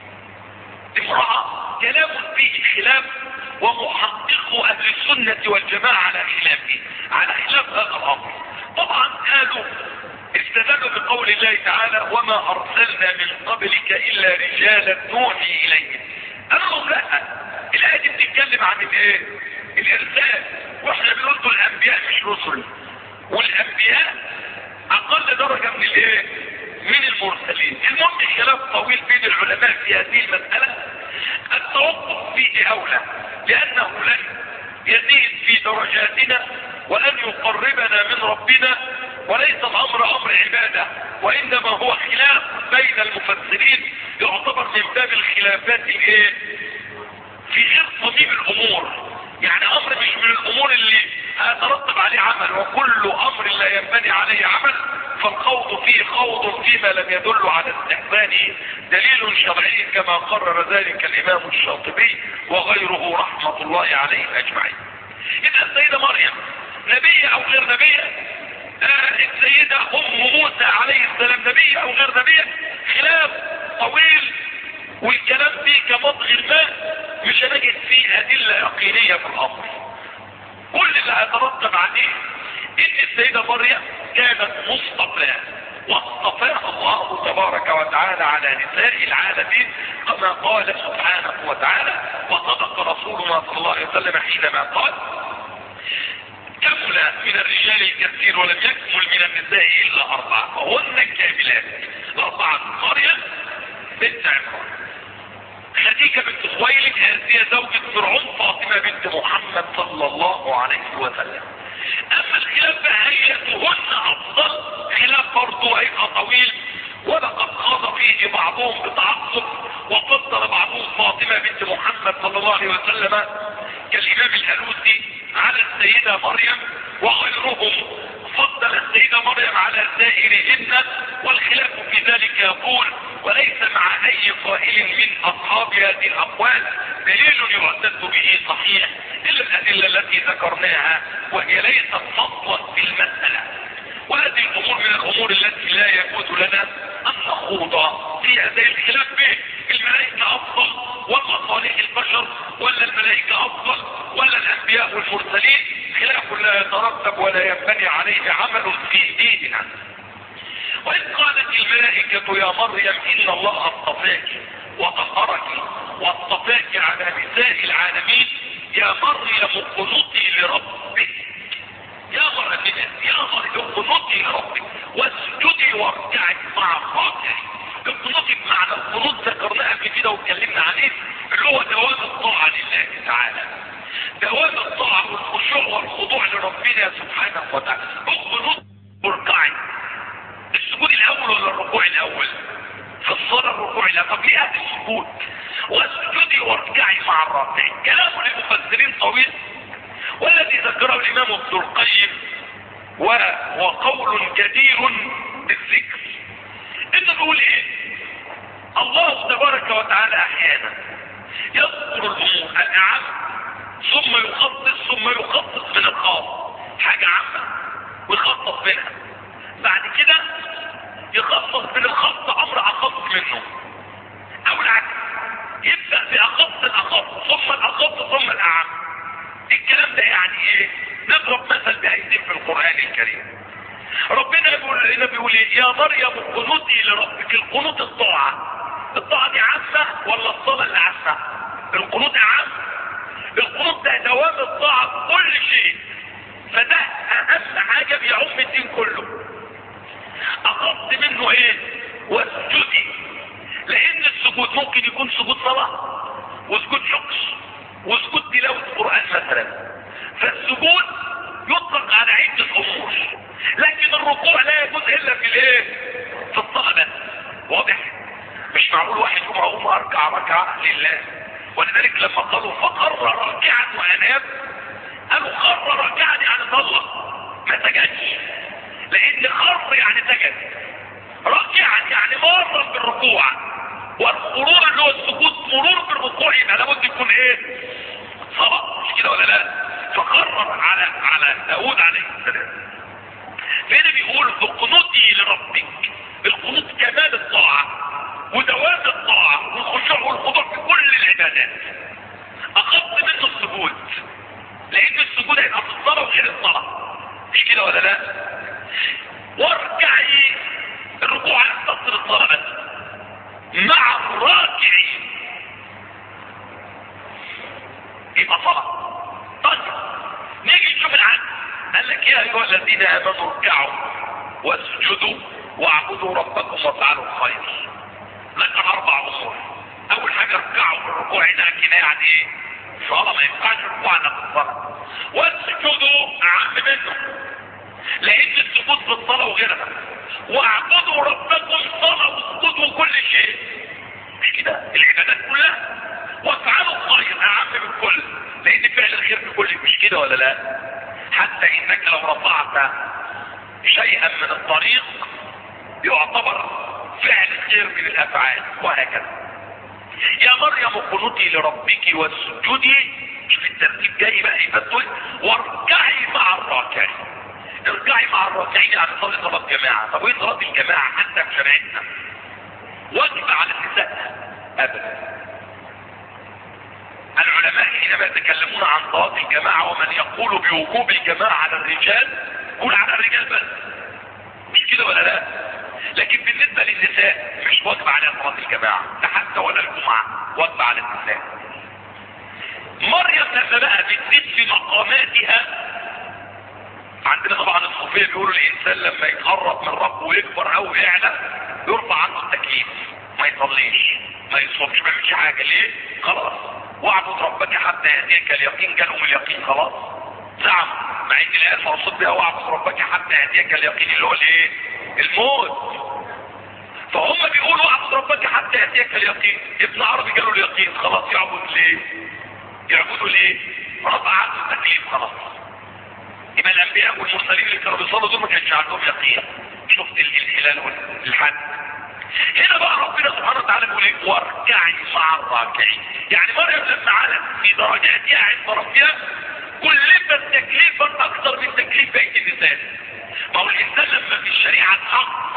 امرأة كلام فيه خلاف، ومحققه اهل السنة والجماعة على خلافه، على خلاف هذا الامر. طبعا قالوا استدلوا بقول الله تعالى وما ارسلنا من قبلك الا رجالا نوحي اليهم. قالوا لا، الايه دي بتتكلم عن الايه؟ الارسال، واحنا بنقول دول الانبياء مش رسل، والانبياء اقل درجة من الايه؟ من المرسلين. المهم خلاف طويل بين العلماء في هذه المسألة. التوقف فيه اولى، لانه لن يزيد في درجاتنا وان يقربنا من ربنا، وليس الامر امر عبادة، وانما هو خلاف بين المفسرين، يعتبر من باب الخلافات الايه؟ في غير صميم الامور، يعني امر مش من الامور اللي هيترتب عليه عمل، وكل امر لا ينبني عليه عمل فالخوض فيه خوض فيما لم يدل على استحسانه دليل شرعي، كما قرر ذلك الامام الشاطبي وغيره رحمة الله عليه اجمعين. اذا السيدة مريم نبية او غير نبية؟ السيدة ام موسى عليه السلام نبية او غير نبية؟ خلاف طويل، والكلام فيه كمضغ الماء، مش هنجد فيه ادلة يقينية في الامر. كل اللي هيترتب عليه ان السيدة مريم كانت مصطفاة، واصطفاها الله تبارك وتعالى على نساء العالمين، كما قال سبحانه وتعالى وصدق رسولنا صلى الله عليه وسلم حينما قال كمل من الرجال الكثير ولم يكمل من النساء الا 4 وهن الكاملات. الاربعة مريم بنت عمران، خديجة بنت خويلد هي زوجة فرعون، فاطمة بنت محمد صلى الله عليه وسلم. اما الخلاف هيئتهن افضل، خلاف برضه هيبقى طويل، ولقد خاض فيه بعضهم بتعصب، وفضل بعضهم فاطمة بنت محمد صلى الله عليه وسلم كالامام الالوسي على السيدة مريم، وغيرهم فضل السيدة مريم على سائرهن، والخلاف في ذلك يقول وليس مع اي قائل من اصحاب هذه الاقوال دليل يعتد به صحيح الا الادلة التي ذكرناها، وهي ليست فصلا في المسألة. وهذه الامور من الامور التي لا يجوز لنا ان نخوض في هذا الخلاف به. الملائكة افضل ولا صالح البشر، ولا الملائكة افضل ولا الانبياء والمرسلين؟ خلاف لا يترتب ولا ينبني عليه عمل في ديننا. وإذ قالت الملائكة يا مريم إن الله اصطفاك وطهرك واصطفاك على نساء العالمين يا مريم اقنطي لربك. يا مريم اقنطي لربك واسجدي واركعي مع الراكعين. اقنطي بمعنى القنوط ذكرناها قبل كده واتكلمنا عليه، اللي هو دوام الطاعة لله تعالى، دوام الطاعة والخشوع والخضوع لربنا سبحانه وتعالى. اقنطي واركعي. السجود الاول ولا الركوع الاول؟ في الصلاة الركوع الاول. طب ليه هذا السجود؟ واسجدي واركعي مع الراكعين. كلام للمفسرين طويل، والذي ذكره الامام ابن القيم وقول جدير بالذكر. انت تقول ايه؟ الله تبارك وتعالى احيانا يذكر الامور الاعم ثم يخصص من الخاص، حاجة عامة ويخصص منها، بعد كده يخصص من الخاص امر اخص منه، او العكس، يبدأ باخص الاخص ثم الاخص ثم الاعم. الكلام ده يعني ايه؟ نضرب مثل بآيتين في القرآن الكريم. ربنا بيقول ايه؟ يا مريم اقنطي لربك. القنوط الطاعة دي عامة ولا الصلاة اللي عامة؟ القنوط عام. الدين كله. اخذت منه ايه؟ واسجدي. لان السجود ممكن يكون سجود صلاة وسجود شكر وسجود تلاوة قرآن مثلا. فالسجود يطلق على عدة امور، لكن الركوع لا يجوز الا في الايه؟ في الصلاة بس. واضح؟ مش معقول واحد يقوم اقوم اركع ركعة لله. ولذلك لما قالوا فقر راكعا واناب، قالوا خر راكعا يعني صلى ما سجدش، لان خر يعني سجد. راكعا يعني مرر بالركوع، والمرور اللي هو السجود مرور بالركوع، يبقى لابد يكون ايه؟ صلاة. مش كده ولا لا؟ فقرر على داود عليه السلام. فهنا بيقول اقنطي لربك. القنوط كمال الطاعة ودوام الطاعة والخشوع والخضوع في كل العبادات. اخذت منه السجود، لان السجود هيبقى في الصلاة وغير الصلاة. مش كده ولا لا؟ واركعي. الركوع يختصر الصلاة بس. مع الراكعين يبقى صلاة. طيب نيجي نشوف العدل. قال لك يا ايها الذين امنوا اركعوا واسجدوا واعبدوا ربكم وافعلوا الخير. ذكر 4 امور. اول حاجه اركعوا. الركوع هنا كنايه عن ايه؟ صلاه. ما ينفعش الركوع عن الصلاه. واسجدوا اعم منه، لان السجود في الصلاه وغيرها. واعبدوا ربكم صلاه وسجود وكل شيء. مش كده؟ العبادات كلها. وافعلوا الخير اعم من كل، لان فعل الخير في كل. مش كده ولا لا؟ حتى انك لو رفعت شيئا من الطريق يعتبر فعل خير من الافعال، وهكذا. يا مريم اقنتي لربك واسجدي. شوف الترتيب جاي بقى، يبقى تقول واركعي مع الراكعين. اركعي مع الراكعين يعني صلي صلاه جماعه. طب وايه صلاه الجماعه حتى في شريعتنا؟ واجب على النساء؟ ابدا. العلماء حينما يتكلمون عن صلاه الجماعه ومن يقول بوجوب الجماعه على الرجال، يقول على الرجال بس. مش كده ولا لا؟ لكن بالنسبه للنساء مش واجب عليها صلاه الجماعه، ده حتى ولا الجمعه واجب على النساء. مريم لما بقى بتزيد في مقاماتها، عندنا طبعا الصوفيه بيقولوا الانسان لما يتقرب من ربه ويكبر او يعلى يرفع عنه التكليف، ما يصليش ما يصومش ما يعملش حاجه. ليه؟ خلاص. واعبد ربك حتى ياتيك اليقين. جالهم اليقين خلاص. زعم مع ان الايه مرصود بها واعبد ربك حتى ياتيك اليقين اللي هو الايه؟ الموت. فهم بيقولوا اعبد ربك حتى ياتيك اليقين. ابن عربي قالوا اليقين خلاص. يعبد ليه؟ يعبدوا ليه؟ رفع عنه التكليف خلاص. يبقى الانبياء والمرسلين اللي كانوا بيصلوا دول ما كانش عندهم يقين. شفت الهلال والحد. هنا بقى ربنا سبحانه وتعالى بيقول ايه؟ واركعي مع الراكعين. يعني مريم لما علت في درجاتها عند ربها كلفت تكليفا اكثر من تكليف بقيه النساء. ما هو الانسان لما في الشريعه الحق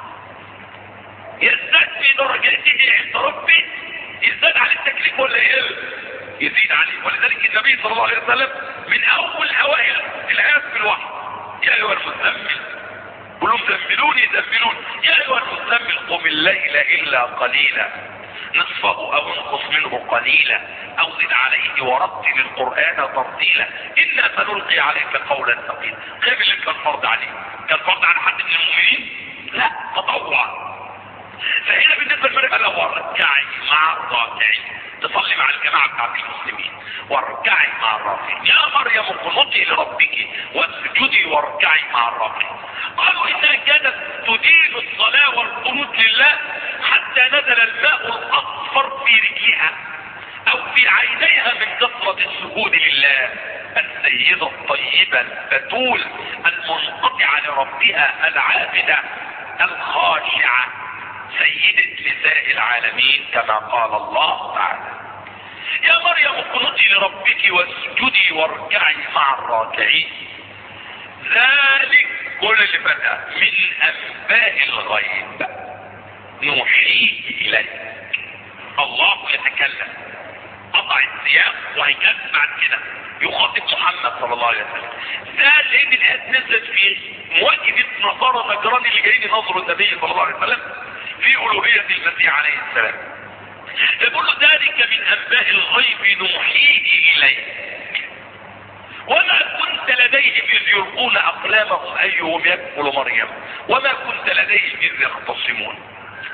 يزداد في درجاته عند ربه، يزداد عليه التكليف ولا يقل؟ يزيد عليه. ولذلك النبي صلى الله عليه وسلم من اول اوائل الايات في الوحي يا ايها المزمل كلهم زملوني زملوني. يا ايها المزمل قم الليل الا قليلا نصفه او انقص منه قليلا او زد عليه ورتل القران ترتيلا انا سنلقي عليك قولا ثقيلا. قيام الليل كان فرض عليه؟ كان فرض على حد من المؤمنين؟ لا، تطوع. فهنا بالنسبه لمريم قال واركعي مع الراكعين. تصلي مع الجماعه بتاعت المسلمين. واركعي مع الراكعين. يا مريم اقنطي لربك واسجدي واركعي مع الراكعين. قالوا انها كانت تدين الصلاه والقنوت لله حتى نزل الماء الاصفر في رجلها او في عينيها من كثره السجود لله. السيده الطيبه البتول المنقطعه لربها العابده الخاشعه سيدة نساء العالمين كما قال الله تعالى. يا مريم اقنطي لربك واسجدي واركعي مع الراكعين. ذلك كل اللي بدأ من انباء الغيب نوحيه اليك. الله يتكلم، قطع السياق وهيكمل بعد كده يخاطب محمد صلى الله عليه وسلم. ده لان الايات نزلت في مواجهه نصارى نجران اللي جايين ينظروا النبي صلى الله عليه وسلم في الوهية المسيح عليه السلام. يقول له ذلك من انباء الغيب نوحيه اليك. وما كنت لديهم اذ يلقون اقلامهم ايهم يكفل مريم وما كنت لديهم اذ يختصمون.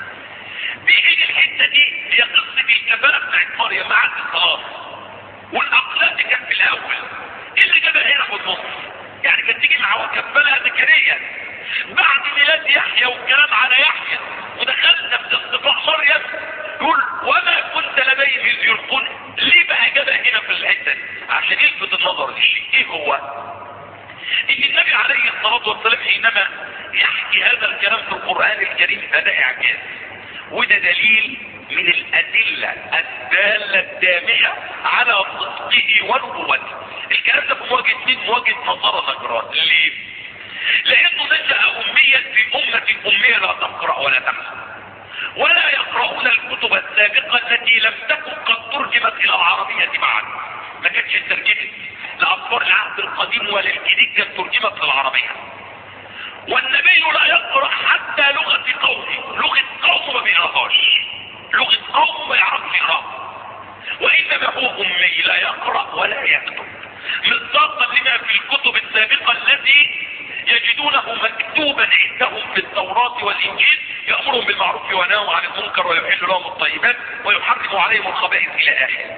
بيجي الحته دي هي قصه الكفاله بتاعت مريم مع الخلاص، والاقلام دي كانت في الاول. ايه اللي جابها هنا في النص؟ يعني كانت تيجي مع كفالها زكريا بعد ميلاد يحيى والكلام على يحيى، ودخلنا في اصطفاء مريم يقول وما كنت لديهم اذ يلقون. ليه بقى جابها هنا في الحته دي؟ عشان يلفت النظر لشيء. ايه هو؟ ان النبي عليه الصلاه والسلام حينما يحكي هذا الكلام في القران الكريم فده اعجاز، وده دليل من الادله الداله الدامعه على صدقه ونبوته. الكلام ده في مواجهه مين؟ مواجهه نصارى نجران. ليه؟ لانه نشأ اميا في امه اميه لا تقرا ولا تكتب ولا يقرؤون الكتب السابقه التي لم تكن قد ترجمت الى العربيه بعد. ما كانتش ترجمت لاطفال العهد القديم ولا الجديد، كانت ترجمت للعربيه. والنبي لا يقرأ حتى لغة قومه، لغة قومه ما بيقراهاش، لغة قومه ما يعرفش يقراها، وإنما هو أمي لا يقرأ ولا يكتب، مصداقا لما في الكتب السابقة التي يجدونه مكتوبا عندهم في التوراة والإنجيل، يأمرهم بالمعروف وينهاهم عن المنكر ويحل لهم الطيبات ويحرم عليهم الخبائث إلى آخره.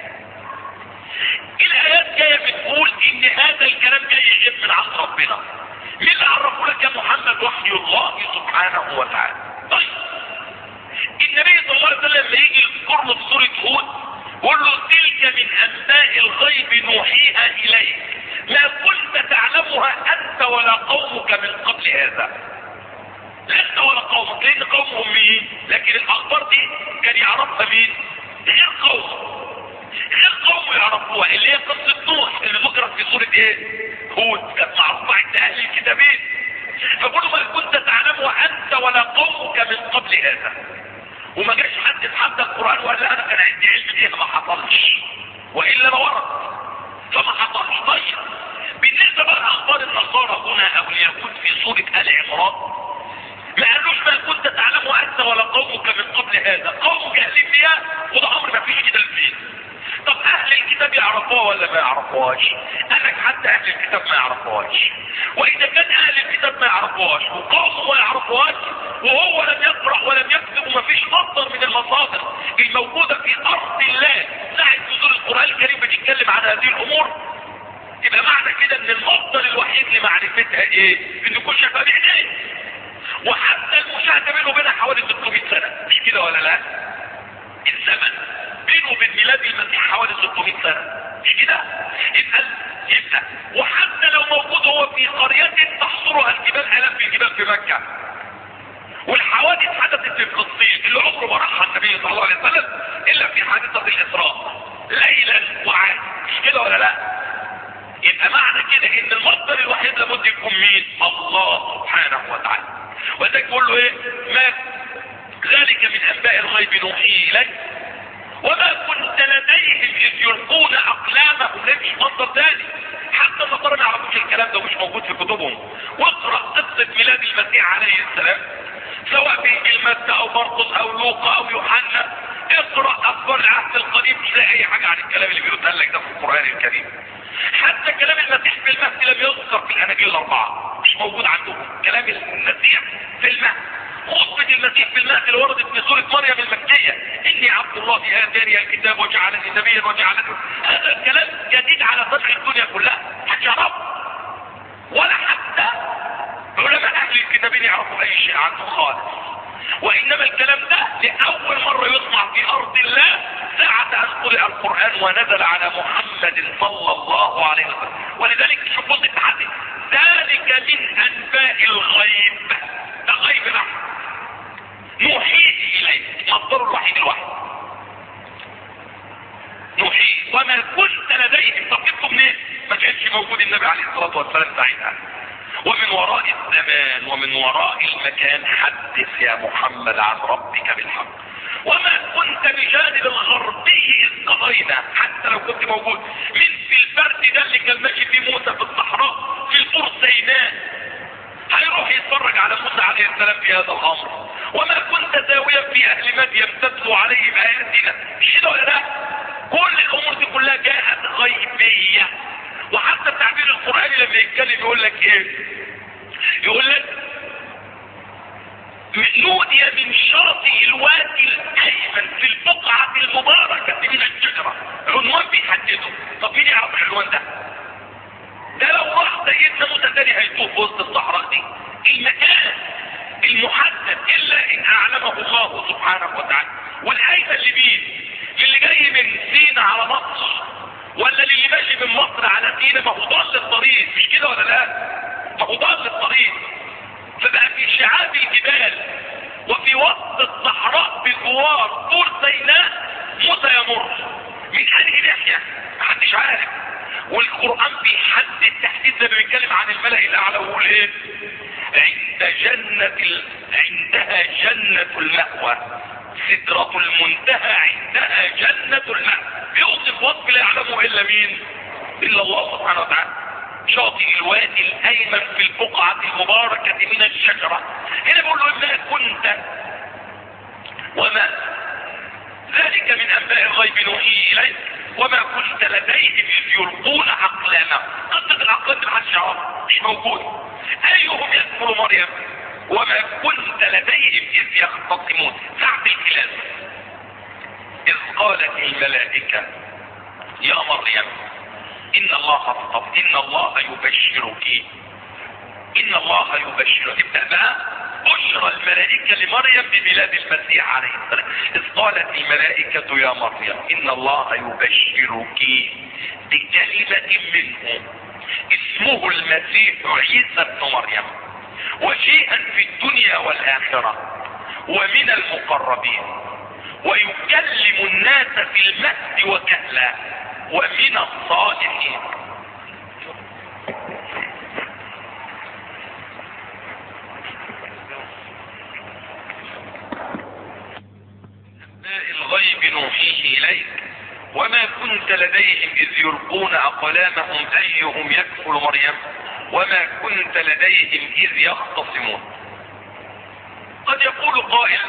الآيات جاية بتقول إن هذا الكلام جاي يجيب من عند ربنا. مين اللي عرفه لك يا محمد؟ وحي الله سبحانه وتعالى. طيب النبي صلى الله عليه وسلم لما يجي يذكر له في سوره هود يقول له تلك من انباء الغيب نوحيها اليك ما كنت تعلمها انت ولا قومك من قبل هذا. لا انت ولا قومك، لان قومهم مين؟ لكن الاخبار دي كان يعرفها مين؟ غير قومه. غير قومه يعرفوها، اللي هي قصه نوح اللي ذكرت في سوره ايه؟ هود، كانت معروفه عند اهل الكتابين. فقولوا ما كنت تعلمها انت ولا قومك من قبل هذا. وما جاش حد يتحدى القران وقال لا انا كان عندي علم بيها، ما حصلش، والا ما ورد، فما حصلش. طيب بالنسبه بقى لاخبار النصارى هنا او اليهود في سوره ال عمران ما قالوش ما كنت تعلمها انت ولا قومك من قبل هذا، قوم جاهلين بيها وده امر ما فيش كده فيه. طب اهل الكتاب يعرفوها ولا ما يعرفوهاش؟ قالك حتى اهل الكتاب ما يعرفوهاش. واذا كان اهل الكتاب ما يعرفوهاش وقومه ما يعرفوهاش وهو لم يقرأ ولم يكتب ومفيش مصدر من المصادر الموجودة في ارض الله ساعة نزول القرآن الكريم بتتكلم عن هذه الامور، يبقى معنى كده ان المصدر الوحيد لمعرفتها ايه؟ ان يكون شافها بعينيه. وحتى المشاهدة بينه وبينها حوالي 600 سنة، مش كده ولا لا؟ الزمن بينه وبين ميلاد المسيح حوالي 600 سنة، مش كده؟ يبقى وحتى لو موجود هو في قرية تحصرها الجبال آلاف الجبال في مكة، والحوادث حدثت في فلسطين اللي عمره ما راحها النبي صلى الله عليه وسلم إلا في حادثة الإسراء ليلا وعاد، مش كده ولا لا؟ يبقى معنى كده ان المصدر الوحيد لابد يكون مين؟ الله سبحانه وتعالى. وده يقول له ايه؟ ما ذلك من انباء الغيب نوحيه اليك وما كنت لديهم اذ يلقون اقلامهم. ليه مش مصدر تاني؟ حتى النصارى ما يعرفوش الكلام ده ومش موجود في كتبهم. واقرا قصه ميلاد المسيح عليه السلام سواء في انجيل متى او مرقس او لوقا او يوحنا، اقرا اخبار العهد القديم مش لاقي اي حاجه عن الكلام اللي بيقول لك ده في القران الكريم. حتى كلام المسيح في المهد لم يذكر في الاناجيل الاربعه، مش موجود عندهم كلام المسيح في المهد. خطبه المسيح في المهد اللي وردت في سوره مريم المكيه اني عبد الله اتاني الكتاب وجعلني نبيا وجعلني، هذا الكلام جديد على سطح الدنيا كلها، محدش يعرفه ولا حتى علماء اهل الكتابين يعرفوا اي شيء عنه خالص. وانما الكلام ده لاول مره يسمع في ارض الله ساعة ان قرئ القرآن ونزل على محمد صلى الله عليه وسلم. ولذلك شوفوا التحدي ذلك من انباء الغيب، ده غيب نحن نوحيه اليك، مصدر الوحيد الوحيد نوحيه. وما كنت لديهم، طب جبتوا منين؟ ما كانش موجود النبي عليه الصلاة والسلام ساعتها. ومن وراء الزمان ومن وراء المكان حدث يا محمد عن ربك بالحق. وما كنت بجانب الغربي اذ قضينا، حتى لو كنت موجود من في البرد ده اللي كان ماشي فيه موسى في الصحراء في الطور سيناء هيروح يتفرج على موسى عليه السلام في هذا الامر. وما كنت ساويا في اهل مدين تتلو عليهم اياتنا، مش كده ولا لا؟ كل الامور دي كلها جاءت غيبيه. وحتى التعبير القرآني لما يتكلم يقول لك ايه؟ يقول لك نودي من شاطئ الوادي الايمن في البقعة المباركة من الشجرة. عنوان بيحدده. طب مين يعرف العنوان ده؟ ده لو راح سيدنا موسى تاني هيتوه في وسط الصحراء دي. المكان المحدد الا ان اعلمه الله سبحانه وتعالى. والايمن لمين؟ للي جاي من سينا على مصر، ولا للي ماشي من مصر على سينا؟ ما هو ضل الطريق، مش كده ولا لا؟ ما هو ضل الطريق. فبقى في شعاب الجبال وفي وسط الصحراء بجوار طور سيناء موسى يمر من هذه ناحية محدش عارف. والقرآن بيحدد تحديد لما بيتكلم عن الملأ الأعلى ويقول ايه؟ عندها جنة المأوى، سدرة المنتهى عندها جنة المأوى. يوصف وصف لا يعلمه إلا مين؟ إلا الله سبحانه وتعالى. شاطئ الوادي الأيمن في البقعة المباركة من الشجرة. هنا بيقول له ما كنت وما ذلك من أنباء الغيب نوحيه إليك وما كنت لديهم إذ يلقون أقلامهم. قصة الأقلام محدش يعرفها، مش موجود. أيهم يكفر مريم وما كنت لديهم إذ يختصمون. ساعة الخلاف إذ قالت الملائكة يا مريم إن الله يبشرك. إن الله يبشرك. تبدأ بقى بشرى الملائكة لمريم بميلاد المسيح عليه السلام. إذ قالت الملائكة يا مريم إن الله يبشرك بكلمة منه اسمه المسيح عيسى ابن مريم وجيئا في الدنيا والآخرة ومن المقربين ويكلم الناس في المهد وكهلا ومن الصالحين. الغيب نوحيه إليك وما كنت لديهم إذ يلقون أقلامهم أيهم يكفل مريم وما كنت لديهم إذ يختصمون. قد يقول قائل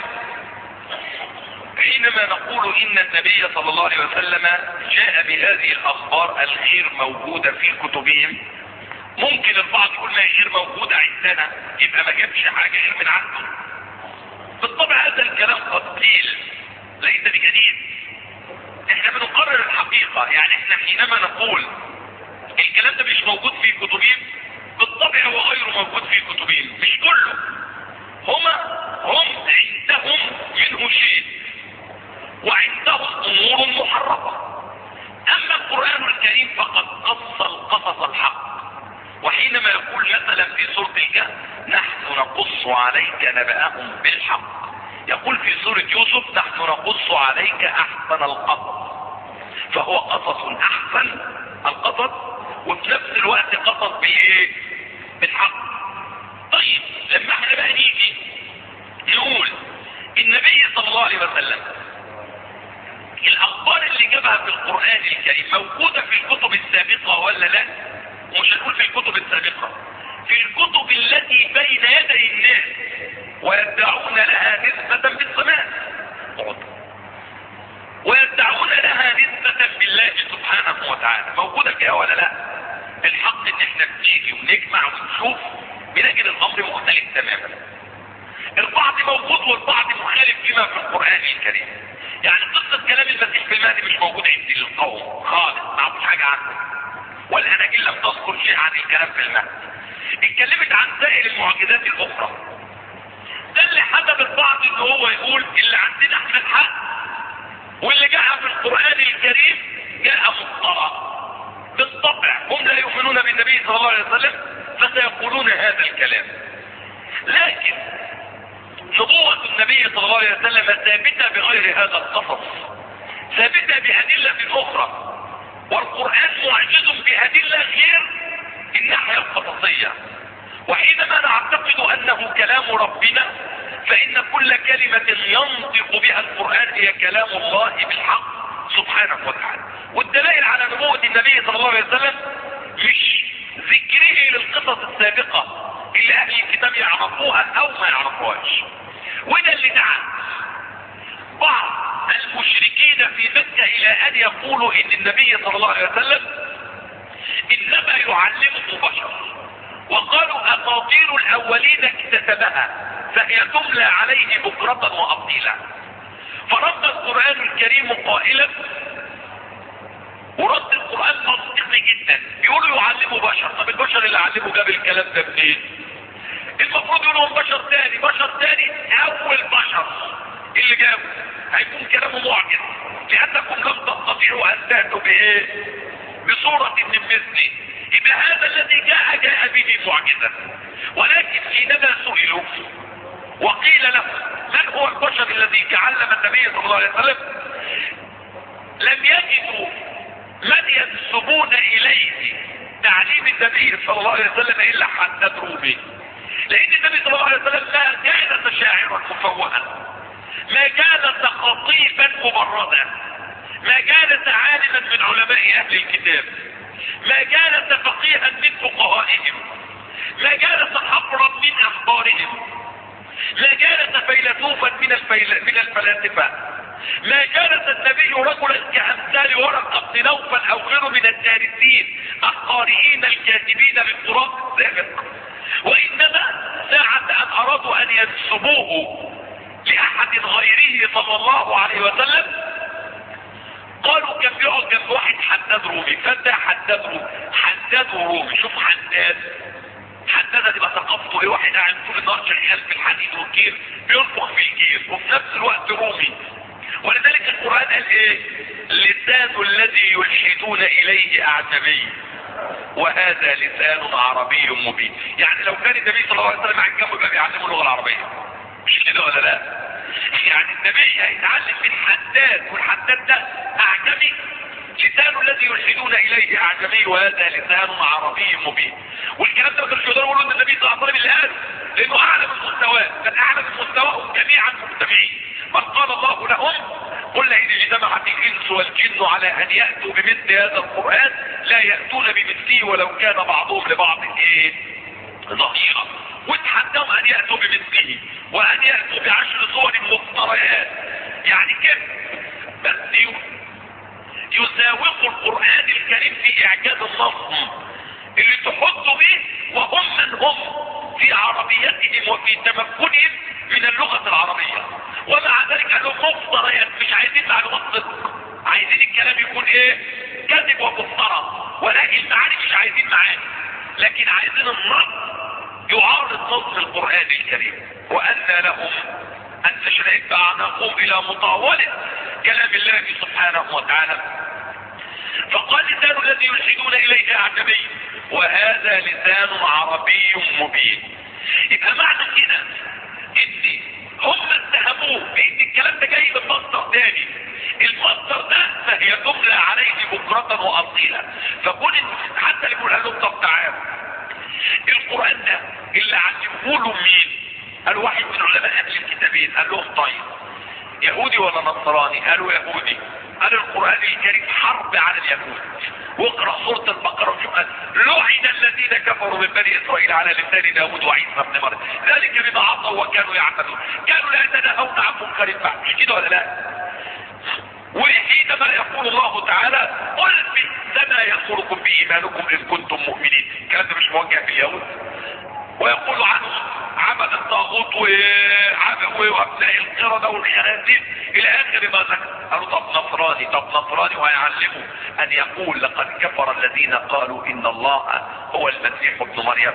حينما نقول إن النبي صلى الله عليه وسلم جاء بهذه الأخبار الغير موجودة في كتبهم، ممكن البعض يقول ما هي غير موجودة عندنا يبقى ما جابش حاجة غير من عنده. بالطبع هذا الكلام قد قيل ليس بجديد. احنا بنقرر الحقيقة. يعني احنا حينما نقول الكلام ده مش موجود في كتبهم، بالطبع هو غير موجود في كتبهم، مش كله. هم عندهم منه شيء وعندهم امور محرفة. اما القرآن الكريم فقد قص القصص الحق. وحينما يقول مثلا في سورة الكهف نحن نقص عليك نبأهم بالحق، يقول في سورة يوسف نحن نقص عليك احسن القصص. فهو قصص احسن القصص وفي نفس الوقت قصص بالايه؟ بالحق. طيب لما احنا بقى نيجي نقول النبي صلى الله عليه وسلم الاخبار اللي جابها في القرآن الكريم موجودة في الكتب السابقة ولا لا؟ مش هنقول في الكتب السابقة، في الكتب التي بين يدي الناس ويدعون لها نسبة بالسماء ويدعون لها نسبة بالله سبحانه وتعالى. موجودة فيها ولا لا؟ الحق ان احنا بنيجي ونجمع ونشوف بنجد الامر مختلف تماما. البعض موجود والبعض مخالف فيما في القرآن الكريم. يعني قصة كلام المسيح في المهدي مش موجود عند القوم خالص، ما عرفوش حاجة عنه، والأناجيل لم تذكر شيء عن الكلام في المهدي. اتكلمت عن سائر المعجزات الأخرى. ده اللي حسب البعض ان هو يقول اللي عندنا احنا الحق واللي جاء في القرآن الكريم جاء مضطرا. بالطبع هم لا يؤمنون بالنبي صلى الله عليه وسلم فسيقولون هذا الكلام. لكن نبوة النبي صلى الله عليه وسلم ثابتة بغير هذا القصص، ثابتة بأدلة أخرى، والقرآن معجز بأدلة غير الناحية القصصية. وحينما نعتقد أنه كلام ربنا فإن كل كلمة ينطق بها القرآن هي كلام الله بالحق سبحانه وتعالى. والدلائل على نبوة النبي صلى الله عليه وسلم مش ذكره للقصص السابقة اللي أهل الكتاب يعرفوها أو ما يعرفوهاش. وده اللي دعا بعض المشركين في مكة إلى أن يقولوا إن النبي صلى الله عليه وسلم إنما يعلمه بشر، وقالوا اساطير الاولين اكتسبها فهي تملى عليه بكرة واصيلا. فرد القرآن الكريم قائلا، ورد القرآن منطقي جدا، بيقولوا يعلمه بشر. طب البشر اللي علمه جاب الكلام ده منين؟ المفروض يقولوا بشر تاني، بشر تاني، اول بشر اللي جابه هيكون كلامه معجز، لانكم لم تستطيعوا ان تاتوا بايه؟ بصورة من مثله. يبقى هذا الذي جاء به معجزة. ولكن حينما سئلوا وقيل له من هو البشر الذي علم النبي صلى الله عليه وسلم، لم يجدوا من ينسبون اليه تعليم النبي صلى الله عليه وسلم الا حداد رومي. لان النبي صلى الله عليه وسلم ما كان شاعرا مفوها، ما كان خطيبا مبردا، ما كان عالما من علماء اهل الكتاب، ما كان فقيها من فقهائهم، ما كان حبرا من اخبارهم، ما كان فيلسوفا من الفلاسفه، ما كانت النبي رجلا كامثال ورقه بن نوفل او غيره من الدارسين القارئين الكاتبين للتراث السابق. وانما ساعة ان ارادوا ان ينسبوه لاحد غيره صلى الله عليه وسلم قالوا كان بيقعد جنب واحد حداد رومي، فده حداد رومي، حداد رومي. شوف حداد دي بقى ثقافته ايه؟ واحد قاعد طول النهار شغال في الحديد والكير بينفخ في الكير وفي نفس الوقت رومي. ولذلك القرآن قال ايه؟ لسان الذي يلحدون اليه اعجمي وهذا لسان عربي مبين. يعني لو كان النبي صلى الله عليه وسلم عن جنبه يبقى بيعلمه اللغه العربيه، مش كده ولا لا؟ يعني النبي هيتعلم من حداد، والحداد ده اعجمي، لسان الذي يلحدون اليه اعجمي وهذا لسان عربي مبين. والكلام ده ما كانش يقدروا يقولوا ان النبي صلى الله عليه وسلم اللي قاله، لانه اعلم المستوى، كان اعلم مستواهم جميعا مجتمعين. بل قال الله لهم قل ان اجتمعت الانس والجن على ان ياتوا بمثل هذا القران لا ياتون بمثله ولو كان بعضهم لبعض ايه؟ ظهيرا. وتحدهم ان ياتوا بمثله وان ياتوا ب10 صور مفتريات. يعني كيف بس يساوق القرآن الكريم في اعجاز النص اللي تحطوا به وهم من هم في عربيتهم وفي تمكنهم من اللغة العربية. ومع ذلك قالوا مفتريات، مش عايزين معلومات صدق، عايزين الكلام يكون ايه؟ كذب ومفترى، ولكن المعاني مش عايزين معاني، لكن عايزين النص يعارض نص القرآن الكريم. وأن لهم أن تشرئ أعناقهم إلى مطاولة كلام الله سبحانه وتعالى. فقال لسان الذي يلحدون إليه أعجمي وهذا لسان عربي مبين. يبقى معنى كده ان هم اتهموه بان الكلام ده جاي من مصدر تاني، المصدر ده فهي تملى عليه بكرة واصيلا. فكون حتى اللي يقول لهم طب تعالوا القرآن ده اللي علموه له مين؟ قالوا واحد من علماء اهل الكتابين. قال لهم طيب يهودي ولا نصراني؟ قالوا يهودي. قال القرآن الكريم حرب على اليهود، واقرأ سورة البقرة وشوف لعن الذين كفروا من بني اسرائيل على لسان داود وعيسى بن مريم ذلك بما عصوا وكانوا يعتدون كانوا لا يتناهون عن منكر فعل. مش كده ولا لا؟ وحينما يقول الله تعالى قل بئسما يأمركم بإيمانكم إن كنتم مؤمنين، الكلام ده مش موجه في اليهود. ويقول عنه عبد الطاغوت وابناء القردة والخنازير الى اخر ما ذكر. قالوا طب نصراني ويعلمه ان يقول لقد كفر الذين قالوا ان الله هو المسيح ابن مريم.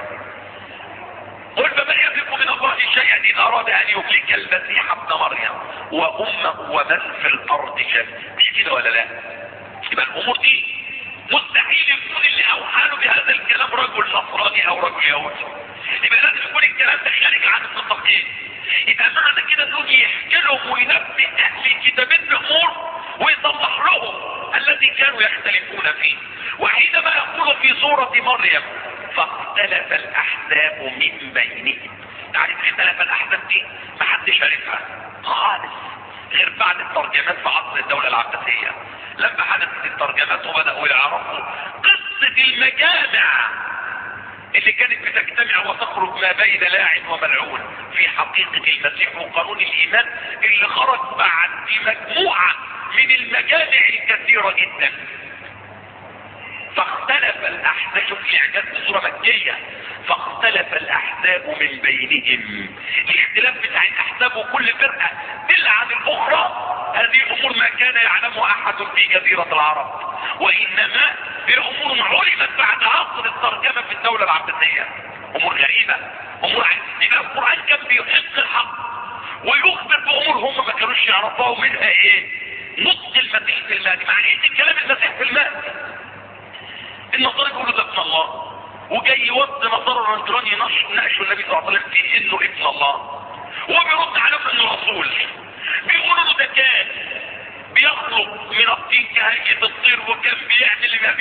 قل فمن يملك من الله شيئا ان اراد ان يهلك المسيح ابن مريم وامه ومن في الارض جميعا. مش كده ولا لا؟ يبقى الامور دي مستحيل يكون اللي اوحى له بهذا الكلام رجل نصراني او رجل يهودي. يبقى لازم يكون الكلام ده خارج عن النطاقين. يبقى معنى كده انه يحكي لهم وينبه اهل الكتابين بامور ويصلح لهم الذي كانوا يختلفون فيه. وحينما يقول في سورة مريم فاختلف الاحزاب من بينهم. تعرف اختلف الاحزاب دي ما حدش عرفها خالص غير بعد الترجمات في عصر الدولة العباسية. لما حدثت الترجمات وبدأوا يعرفوا قصة المجامع اللي كانت بتجتمع وتخرج ما بين لاعن وملعون في حقيقة المسيح وقانون الإيمان اللي خرج بعد مجموعة من المجامع الكثيرة جدا. فاختلف الاحزاب، شوف الاعجاز بصورة مكية، فاختلف الاحزاب من بينهم. الاختلاف بتاع الاحزاب وكل فرقة دل عن الاخرى، هذه امور ما كان يعلمها احد في جزيرة العرب، وانما هي امور علمت بعد عصر الترجمة في الدولة العباسية. امور غريبة، امور عجيبة. القرآن كان بيحق الحق ويخبر بامور هم ما كانوش يعرفوها، منها ايه؟ نطق المسيح في المهدي. معنى كلام المسيح في المهدي، النصارى يقولوا ده ابن الله، وجاي يوضي نصارى النجران يناقشوا النبي صلى الله عليه وسلم في انه ابن الله، وبيرد عليهم انه رسول. بيقولوا له ده كان بيخلق من الطين كهيئة الطير، وكان بيعمل ما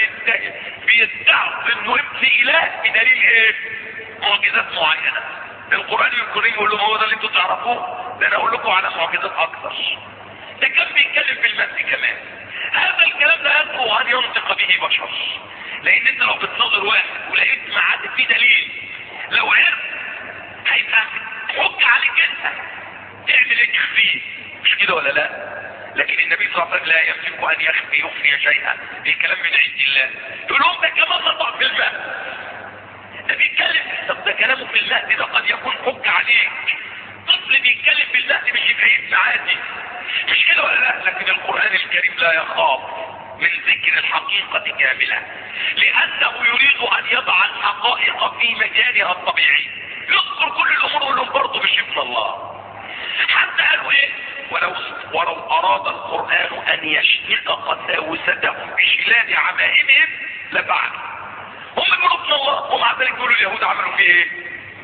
بيدعوا انه ابن اله بدليل ايه؟ معجزات معينة. القرآن الكريم يقول لهم هو ده اللي انتوا تعرفوه؟ ده انا اقول لكم على معجزات اكثر. ده كان بيتكلم في المسيح كمان. هذا الكلام لا يصلح ان ينطق به بشر، لان انت لو بتنظر واحد ولقيت معاه في دليل، لو عرف هيبقى حج عليك انت تعمل ايه؟ تخفيه، مش كده ولا لا؟ لكن النبي صلى الله عليه وسلم لا يملك ان يخفي شيئا، الكلام من عند الله. يقول لهم ده كمان نطق في الماء، ده بيتكلم. طب ده كلامه في المهدي ده قد يكون حج عليك. طفل بيتكلم في المهدي مش يبقى ابن عادي، مش كده ولا لا؟ لكن القرآن الكريم لا يخاف من ذكر الحقيقة كاملة، لأنه يريد أن يضع الحقائق في مجالها الطبيعي. يذكر كل الأمور ويقول لهم برضه مش ابن الله. حتى قالوا ايه؟ ولو أراد القرآن أن يشنق قساوستهم بشلال عمائمهم لفعل. هم يقولوا ابن الله، ومع ذلك يقولوا اليهود عملوا فيه ايه؟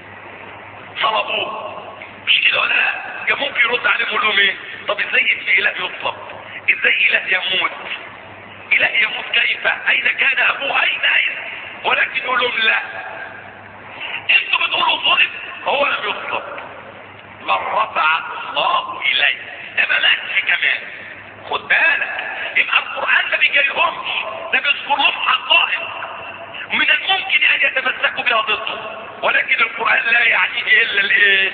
صلبوه، مش كده ولا لا؟ كان ممكن يرد عليهم يقول لهم ايه؟ طب ازاي ابن اله يطلب؟ ازاي اله يموت؟ اله يموت كيف؟ اين كان ابوه؟ اين؟ ولكن يقول لهم لا، انتوا بتقولوا ظلم، هو لم يطلب، بل رفع الله اليه. ده ملكش كمان، خد بالك. يبقى القرآن ما بيجيلهمش، ده بيذكر لهم حقائق من الممكن ان يتمسكوا بها ضده، ولكن القرآن لا يعنيه الا الايه؟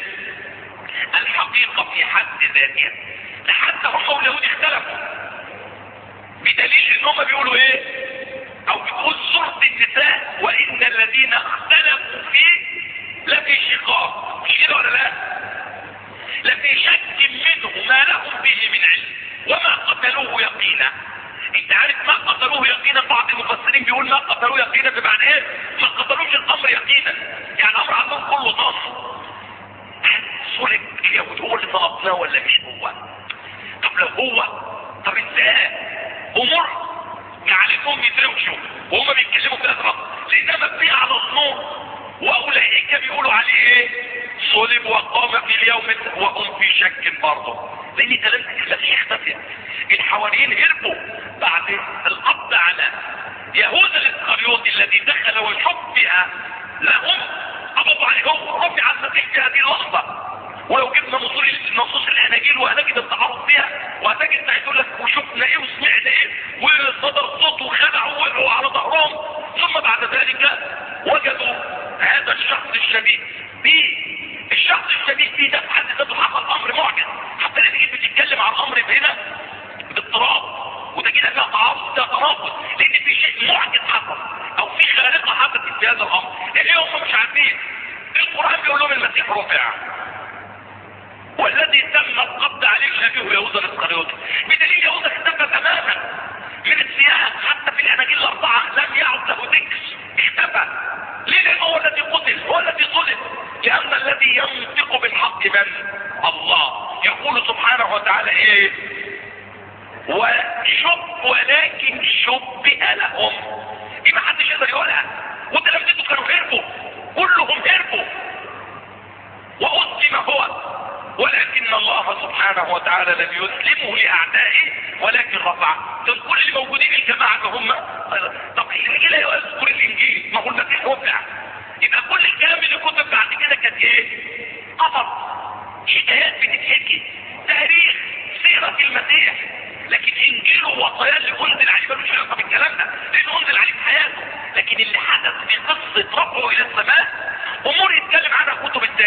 الحقيقة في حد ذاتها. لحتى هم واليهود اختلفوا، بدليل ان هم بيقولوا ايه؟ او بتقول سورة النساء وان الذين اختلفوا فيه لفي شقاق، مش كده ولا لا؟ لفي شك منه ما لهم به من علم وما قتلوه يقينا. انت عارف ما قتلوه يقينا؟ بعض المفسرين بيقول ما قتلوه يقينا بمعنى ايه؟ ما قتلوش الامر يقينا، يعني الامر عندهم كله ظن. صلب اليهود هو اللي طلبناه ولا مش هو؟ طب لو هو، طب ازاي؟ امور جعلتهم يدركوا وهم بيتكلموا كده غلط، لانما مبني على الظنون. واولئك بيقولوا عليه ايه؟ صلب وقام في اليوم وهم في شك برضه، لان كلام المسيح اختفى. الحواريين هربوا بعد القبض على يهوذا الاسخريوطي الذي دخل وشبه لهم، قبضوا عليه هو، رفع المسيح في هذه اللحظه. ولو جبنا نصوص الاناجيل وهنجد التعرض فيها، وهتجد تقول لك وشفنا ايه وسمعنا ايه وصدر صوت وخلعوا ووقعوا على ظهرهم، ثم بعد ذلك وجدوا هذا الشخص الشبيه به. الشخص الشبيه به ده في حد ذاته حصل امر معجز، حتى لما تيجي بتتكلم عن امر هنا باضطراب، وده كده فيها تعارض، ده تناقض، لان في شيء معجز حصل او في خارقه حصلت في هذا الامر. ليه هم مش عارفين؟ القران بيقول لهم المسيح رفع، والذي تم القبض عليه شبيه يهوذا الاسخريوطي، بدليل يهوذا اختفى تماما من السياق. حتى في الاناجيل الاربعه لم يعد له ذكر، اختفى. ليه؟ لانه هو الذي قتل، هو الذي صلب. لان الذي ينطق بالحق من؟ الله. يقول سبحانه وتعالى ايه؟ ولكن شبه لهم. دي ما حدش يقدر يقولها، وانت لما تدوا كانوا هربوا، كلهم هربوا واسلم هو، ولكن الله سبحانه وتعالى لم يسلمه لاعدائه ولكن رفع. كل اللي موجودين الجماعه اللي هم، طب الانجيل لا يذكر الانجيل، ما هو المسيح رفع. يبقى كل الكلام اللي كتب بعد كده كانت ايه؟ قصص، حكايات بتتحكي، تاريخ، سيره المسيح. لكن انجيله ووصاياه اللي انزل عليه ملوش علاقه بالكلام ده، لانه انزل عليه في حياته. لكن اللي حدث في قصه رفعه الى السماء امور يتكلم عنها كتب التاريخ وتتكلم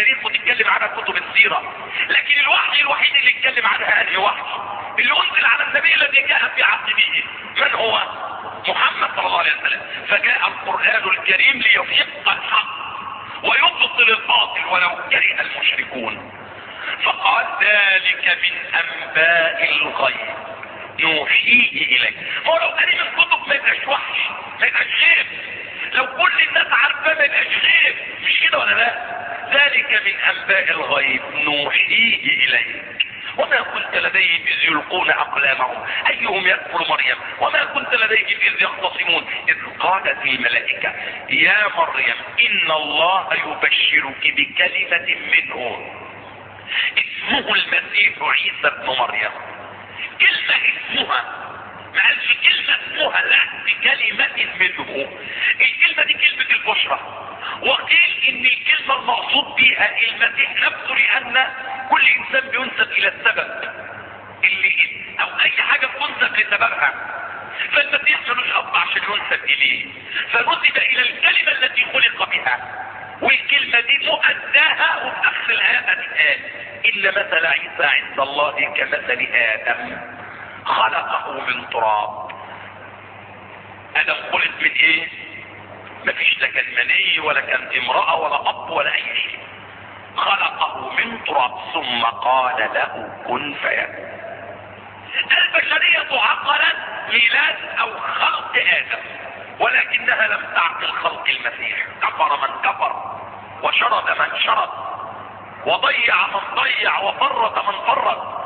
بتتكلم عنها كتب السيرة، لكن الوحي الوحيد اللي اتكلم عنها انهي وحي؟ اللي انزل على النبي الذي جاء في عقبه، من هو؟ محمد صلى الله عليه وسلم. فجاء القرآن الكريم ليحق الحق ويبطل الباطل ولو كره المشركون. فقال ذلك من انباء الغيب نوحيه اليك. ما لو قال من كتب ما يبقاش وحش، ما يبقاش غيب. لو كل الناس عارفاه ما يبقاش غيب، مش كده ولا لا؟ ذلك من انباء الغيب نوحيه اليك وما كنت لديهم اذ يلقون اقلامهم ايهم يكفر مريم وما كنت لديهم اذ يختصمون اذ قالت الملائكة يا مريم ان الله يبشرك بكلمة منه اسمه المسيح عيسى ابن مريم. كلمة اسمها، ما قالش كلمة اسمها، لا بكلمة منه. الكلمة دي كلمة البشرى، وقيل ان الكلمة المقصود بها المسيح نفسه، لان كل انسان بينسب الى السبب اللي او اي حاجة بتنسب لسببها، فالمسيح ملوش اب عشان ينسب اليه، فنسب الى الكلمة التي خلق بها، والكلمة دي مؤداها وفي اخر الايه قال ان مثل عيسى عند الله كمثل ادم خلقه من تراب. ادم خلق من ايه؟ مفيش لا كان مني ولا كان امرأة ولا اب ولا اي شيء، خلقه من تراب ثم قال له كن فيكون. البشرية عقلت ميلاد او خلق ادم، ولكنها لم تعقل خلق المسيح. كفر من كفر وشرد من شرد وضيع من ضيع وفرط من فرط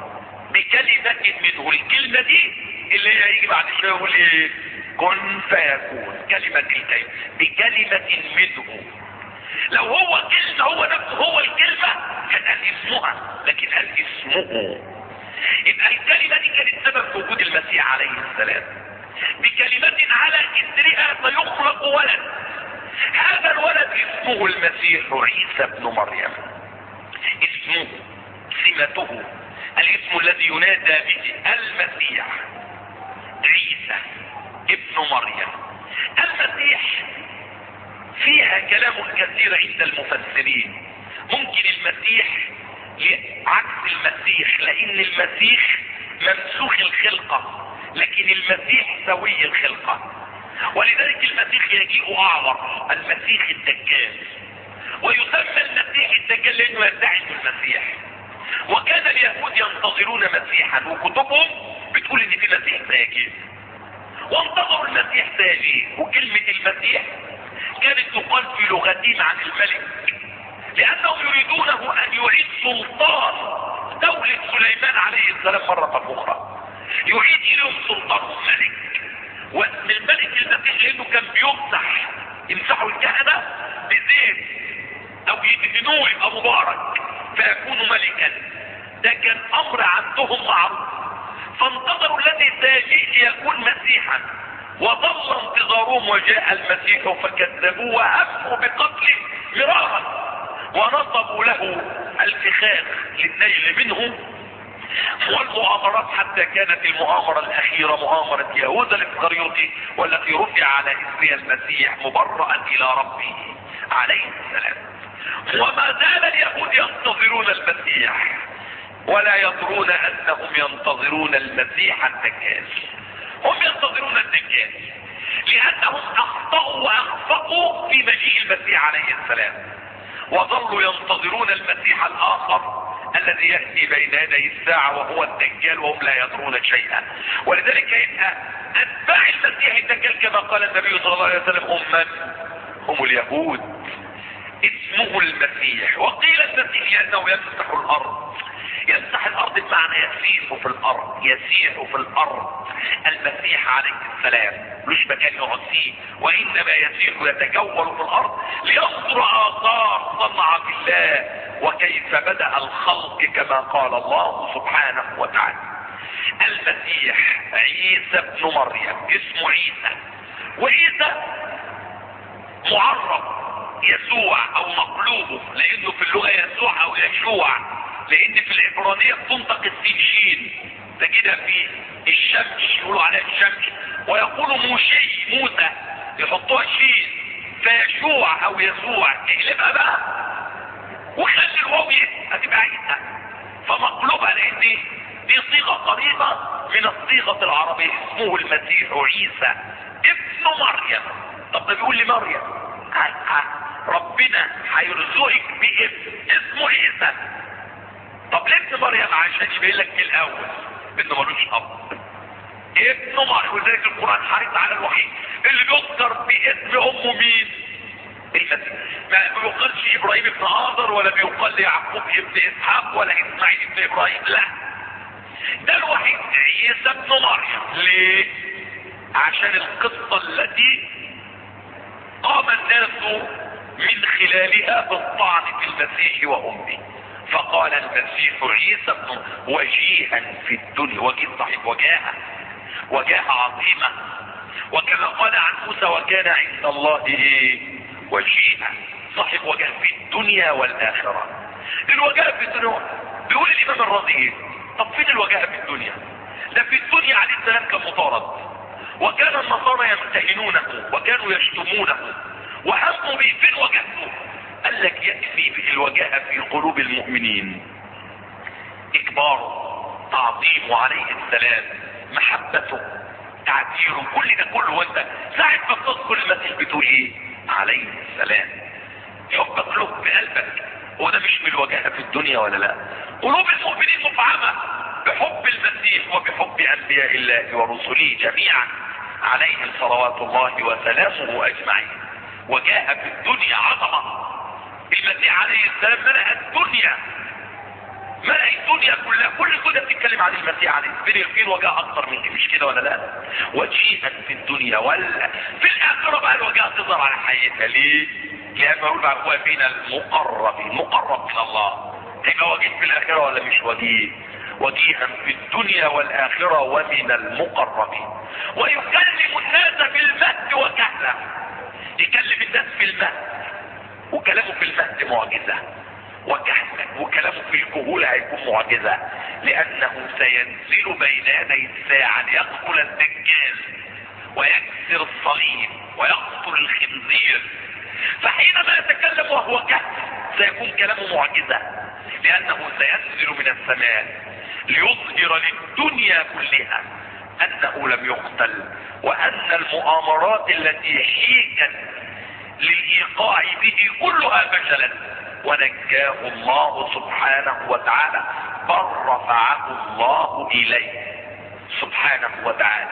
بكلمة منه. الكلمة دي اللي هيجي بعد شوية يقول ايه؟ كن فيكون. كلمة الكلمة بكلمة منه. لو هو كلمة هو نفسه هو الكلمة كان قال اسمها، لكن قال اسمه. يبقى الكلمة دي كانت سبب في وجود المسيح عليه السلام. بكلمة على اثرها سيخلق ولد، هذا الولد اسمه المسيح عيسى ابن مريم. اسمه سمته الاسم الذي ينادى به المسيح عيسى ابن مريم. المسيح فيها كلام كثير عند المفسرين. ممكن المسيح عكس المسيح، لان المسيح ممسوخ الخلقة لكن المسيح سوي الخلقة، ولذلك المسيح يجيء اعور، المسيح الدجال، ويسمى المسيح الدجال لانه يدعي المسيح. وكان اليهود ينتظرون مسيحا، وكتبهم بتقول ان في مسيح سيجيء، وانتظروا المسيح سيجيء. وكلمة المسيح كانت تقال في لغتهم عن الملك، لانهم يريدونه ان يعيد سلطان دولة سليمان عليه السلام مرة اخرى، يعيد اليهم سلطان الملك. واسم الملك المسيح لانه كان يمسحوا الكهنة بزيت او يدهنوه يبقى مبارك فيكون ملكا. ده كان امر عندهم معروف، فانتظروا الذي سيجيء ليكون مسيحا، وظل انتظارهم وجاء المسيح فكذبوه وهموا بقتله مرارا، ونصبوا له الفخاخ للنيل منه والمؤامرات، حتى كانت المؤامرة الاخيرة مؤامرة يهوذا الاسخريوطي والتي رفع على اثرها المسيح مبرأ الى ربه عليه السلام. وما زال اليهود ينتظرون المسيح ولا يدرون انهم ينتظرون المسيح الدجال. هم ينتظرون الدجال لانهم اخطأوا واخفقوا في مجيء المسيح عليه السلام، وظلوا ينتظرون المسيح الاخر الذي يأتي بين يدي الساعة وهو الدجال، وهم لا يدرون شيئا. ولذلك يبقى اتباع المسيح الدجال كما قال النبي صلى الله عليه وسلم هم اليهود. اسمه المسيح. وقيل المسيح لانه يمسح الارض. يمسح الارض بمعنى يسيح في الارض، يسيح في الارض. المسيح عليه السلام مش مكان يقعد فيه، وانما يسيح يتجول في الارض لينظر اثار صنع بالله وكيف بدأ الخلق كما قال الله سبحانه وتعالى. المسيح عيسى ابن مريم اسمه عيسى، وعيسى معرب يسوع او مقلوبه، لانه في اللغة يسوع او يشوع، لان في العبرانية بتنطق السين، تجدها في الشمس يقولوا عليها الشمس، ويقولوا موسى يحطوها شين، فيشوع او يسوع. اقلبها بقى وخلي الواو هتبقى عيسى، فمقلوبها لان دي صيغة قريبة من الصيغة العربية. اسمه المسيح عيسى ابن مريم. طب ده بيقول لي مريم، ربنا هيرزقك بابن اسمه عيسى. طب ليه ابن مريم؟ عشان يبين لك من الاول انه ملوش اب، ابن مريم. ولذلك القرآن حريص على الوحيد اللي بيذكر باسم امه مين؟ المسيح. ما بيقالش ابراهيم ابن آزر، ولا بيقال يعقوب ابن اسحاق، ولا اسماعيل ابن ابراهيم، لا، ده الوحيد عيسى ابن مريم. ليه؟ عشان القصة التي قام الناس من خلالها بالطعن في المسيح وامه. فقال المسيح عيسى ابن وجيها في الدنيا، وجيه صاحب وجاهة عظيمة. وكما قال عن موسى وكان عند الله وجيها، صاحب وجاه في الدنيا والآخرة. الوجاه في الدنيا بيقول الإمام الرازي، طب فين الوجاه في الدنيا؟ ده في الدنيا عليه السلام كان مطارد، وكان النصارى يمتهنونه وكانوا يشتمونه وهموا به. فين وجهته؟ قال لك يكفي الوجاه في قلوب المؤمنين، إكباره، تعظيمه عليه السلام، محبته، تعبيره، كل ده كله. وانت ساعة ما تذكر المسيح بتقول ايه؟ عليه السلام. حبك له بقلبك، هو ده مش من الوجاهة في الدنيا ولا لا؟ قلوب المؤمنين مفعمة بحب المسيح وبحب انبياء الله ورسله جميعا عليهم صلوات الله وسلامه اجمعين. وجاهة في الدنيا عظمة. المسيح عليه السلام ملأ الدنيا، ملأ الدنيا كلها، كل الدنيا بتتكلم عن المسيح عليه السلام. فين وجاه اكتر من كده؟ مش كده ولا لا؟ وجيها في الدنيا في الاخره بقى الوجاه تظهر على حقيقتها. ليه؟ لان بقول بقى هو فينا المقرب من الله. يبقى وجيه في الاخره ولا مش وجيه؟ وجيها في الدنيا والاخره ومن المقربين. ويكلم الناس في المهد وكهلا، يكلم الناس في المهد، وكلامه في المهد معجزه، وكلامه في الكهولة هيكون معجزة، لأنه سينزل بين يدي الساعة ليقتل الدجال ويكسر الصليب ويقتل الخنزير. فحينما يتكلم وهو كهف سيكون كلامه معجزة، لأنه سينزل من السماء ليظهر للدنيا كلها أنه لم يقتل، وأن المؤامرات التي حيكت للإيقاع به كلها فشلت، ونجاه الله سبحانه وتعالى، بل رفعه الله إليه سبحانه وتعالى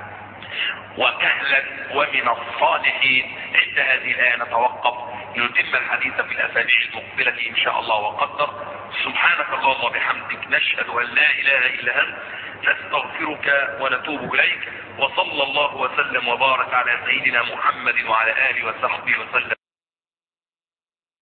وكهلا ومن الصالحين. عند هذه الآية نتوقف، نتم الحديث في الأسابيع المقبلة إن شاء الله وقدر. سبحانك اللهم وبحمدك، نشهد أن لا إله إلا أنت، نستغفرك ونتوب إليك. وصلى الله وسلم وبارك على سيدنا محمد وعلى آله وصحبه وسلم.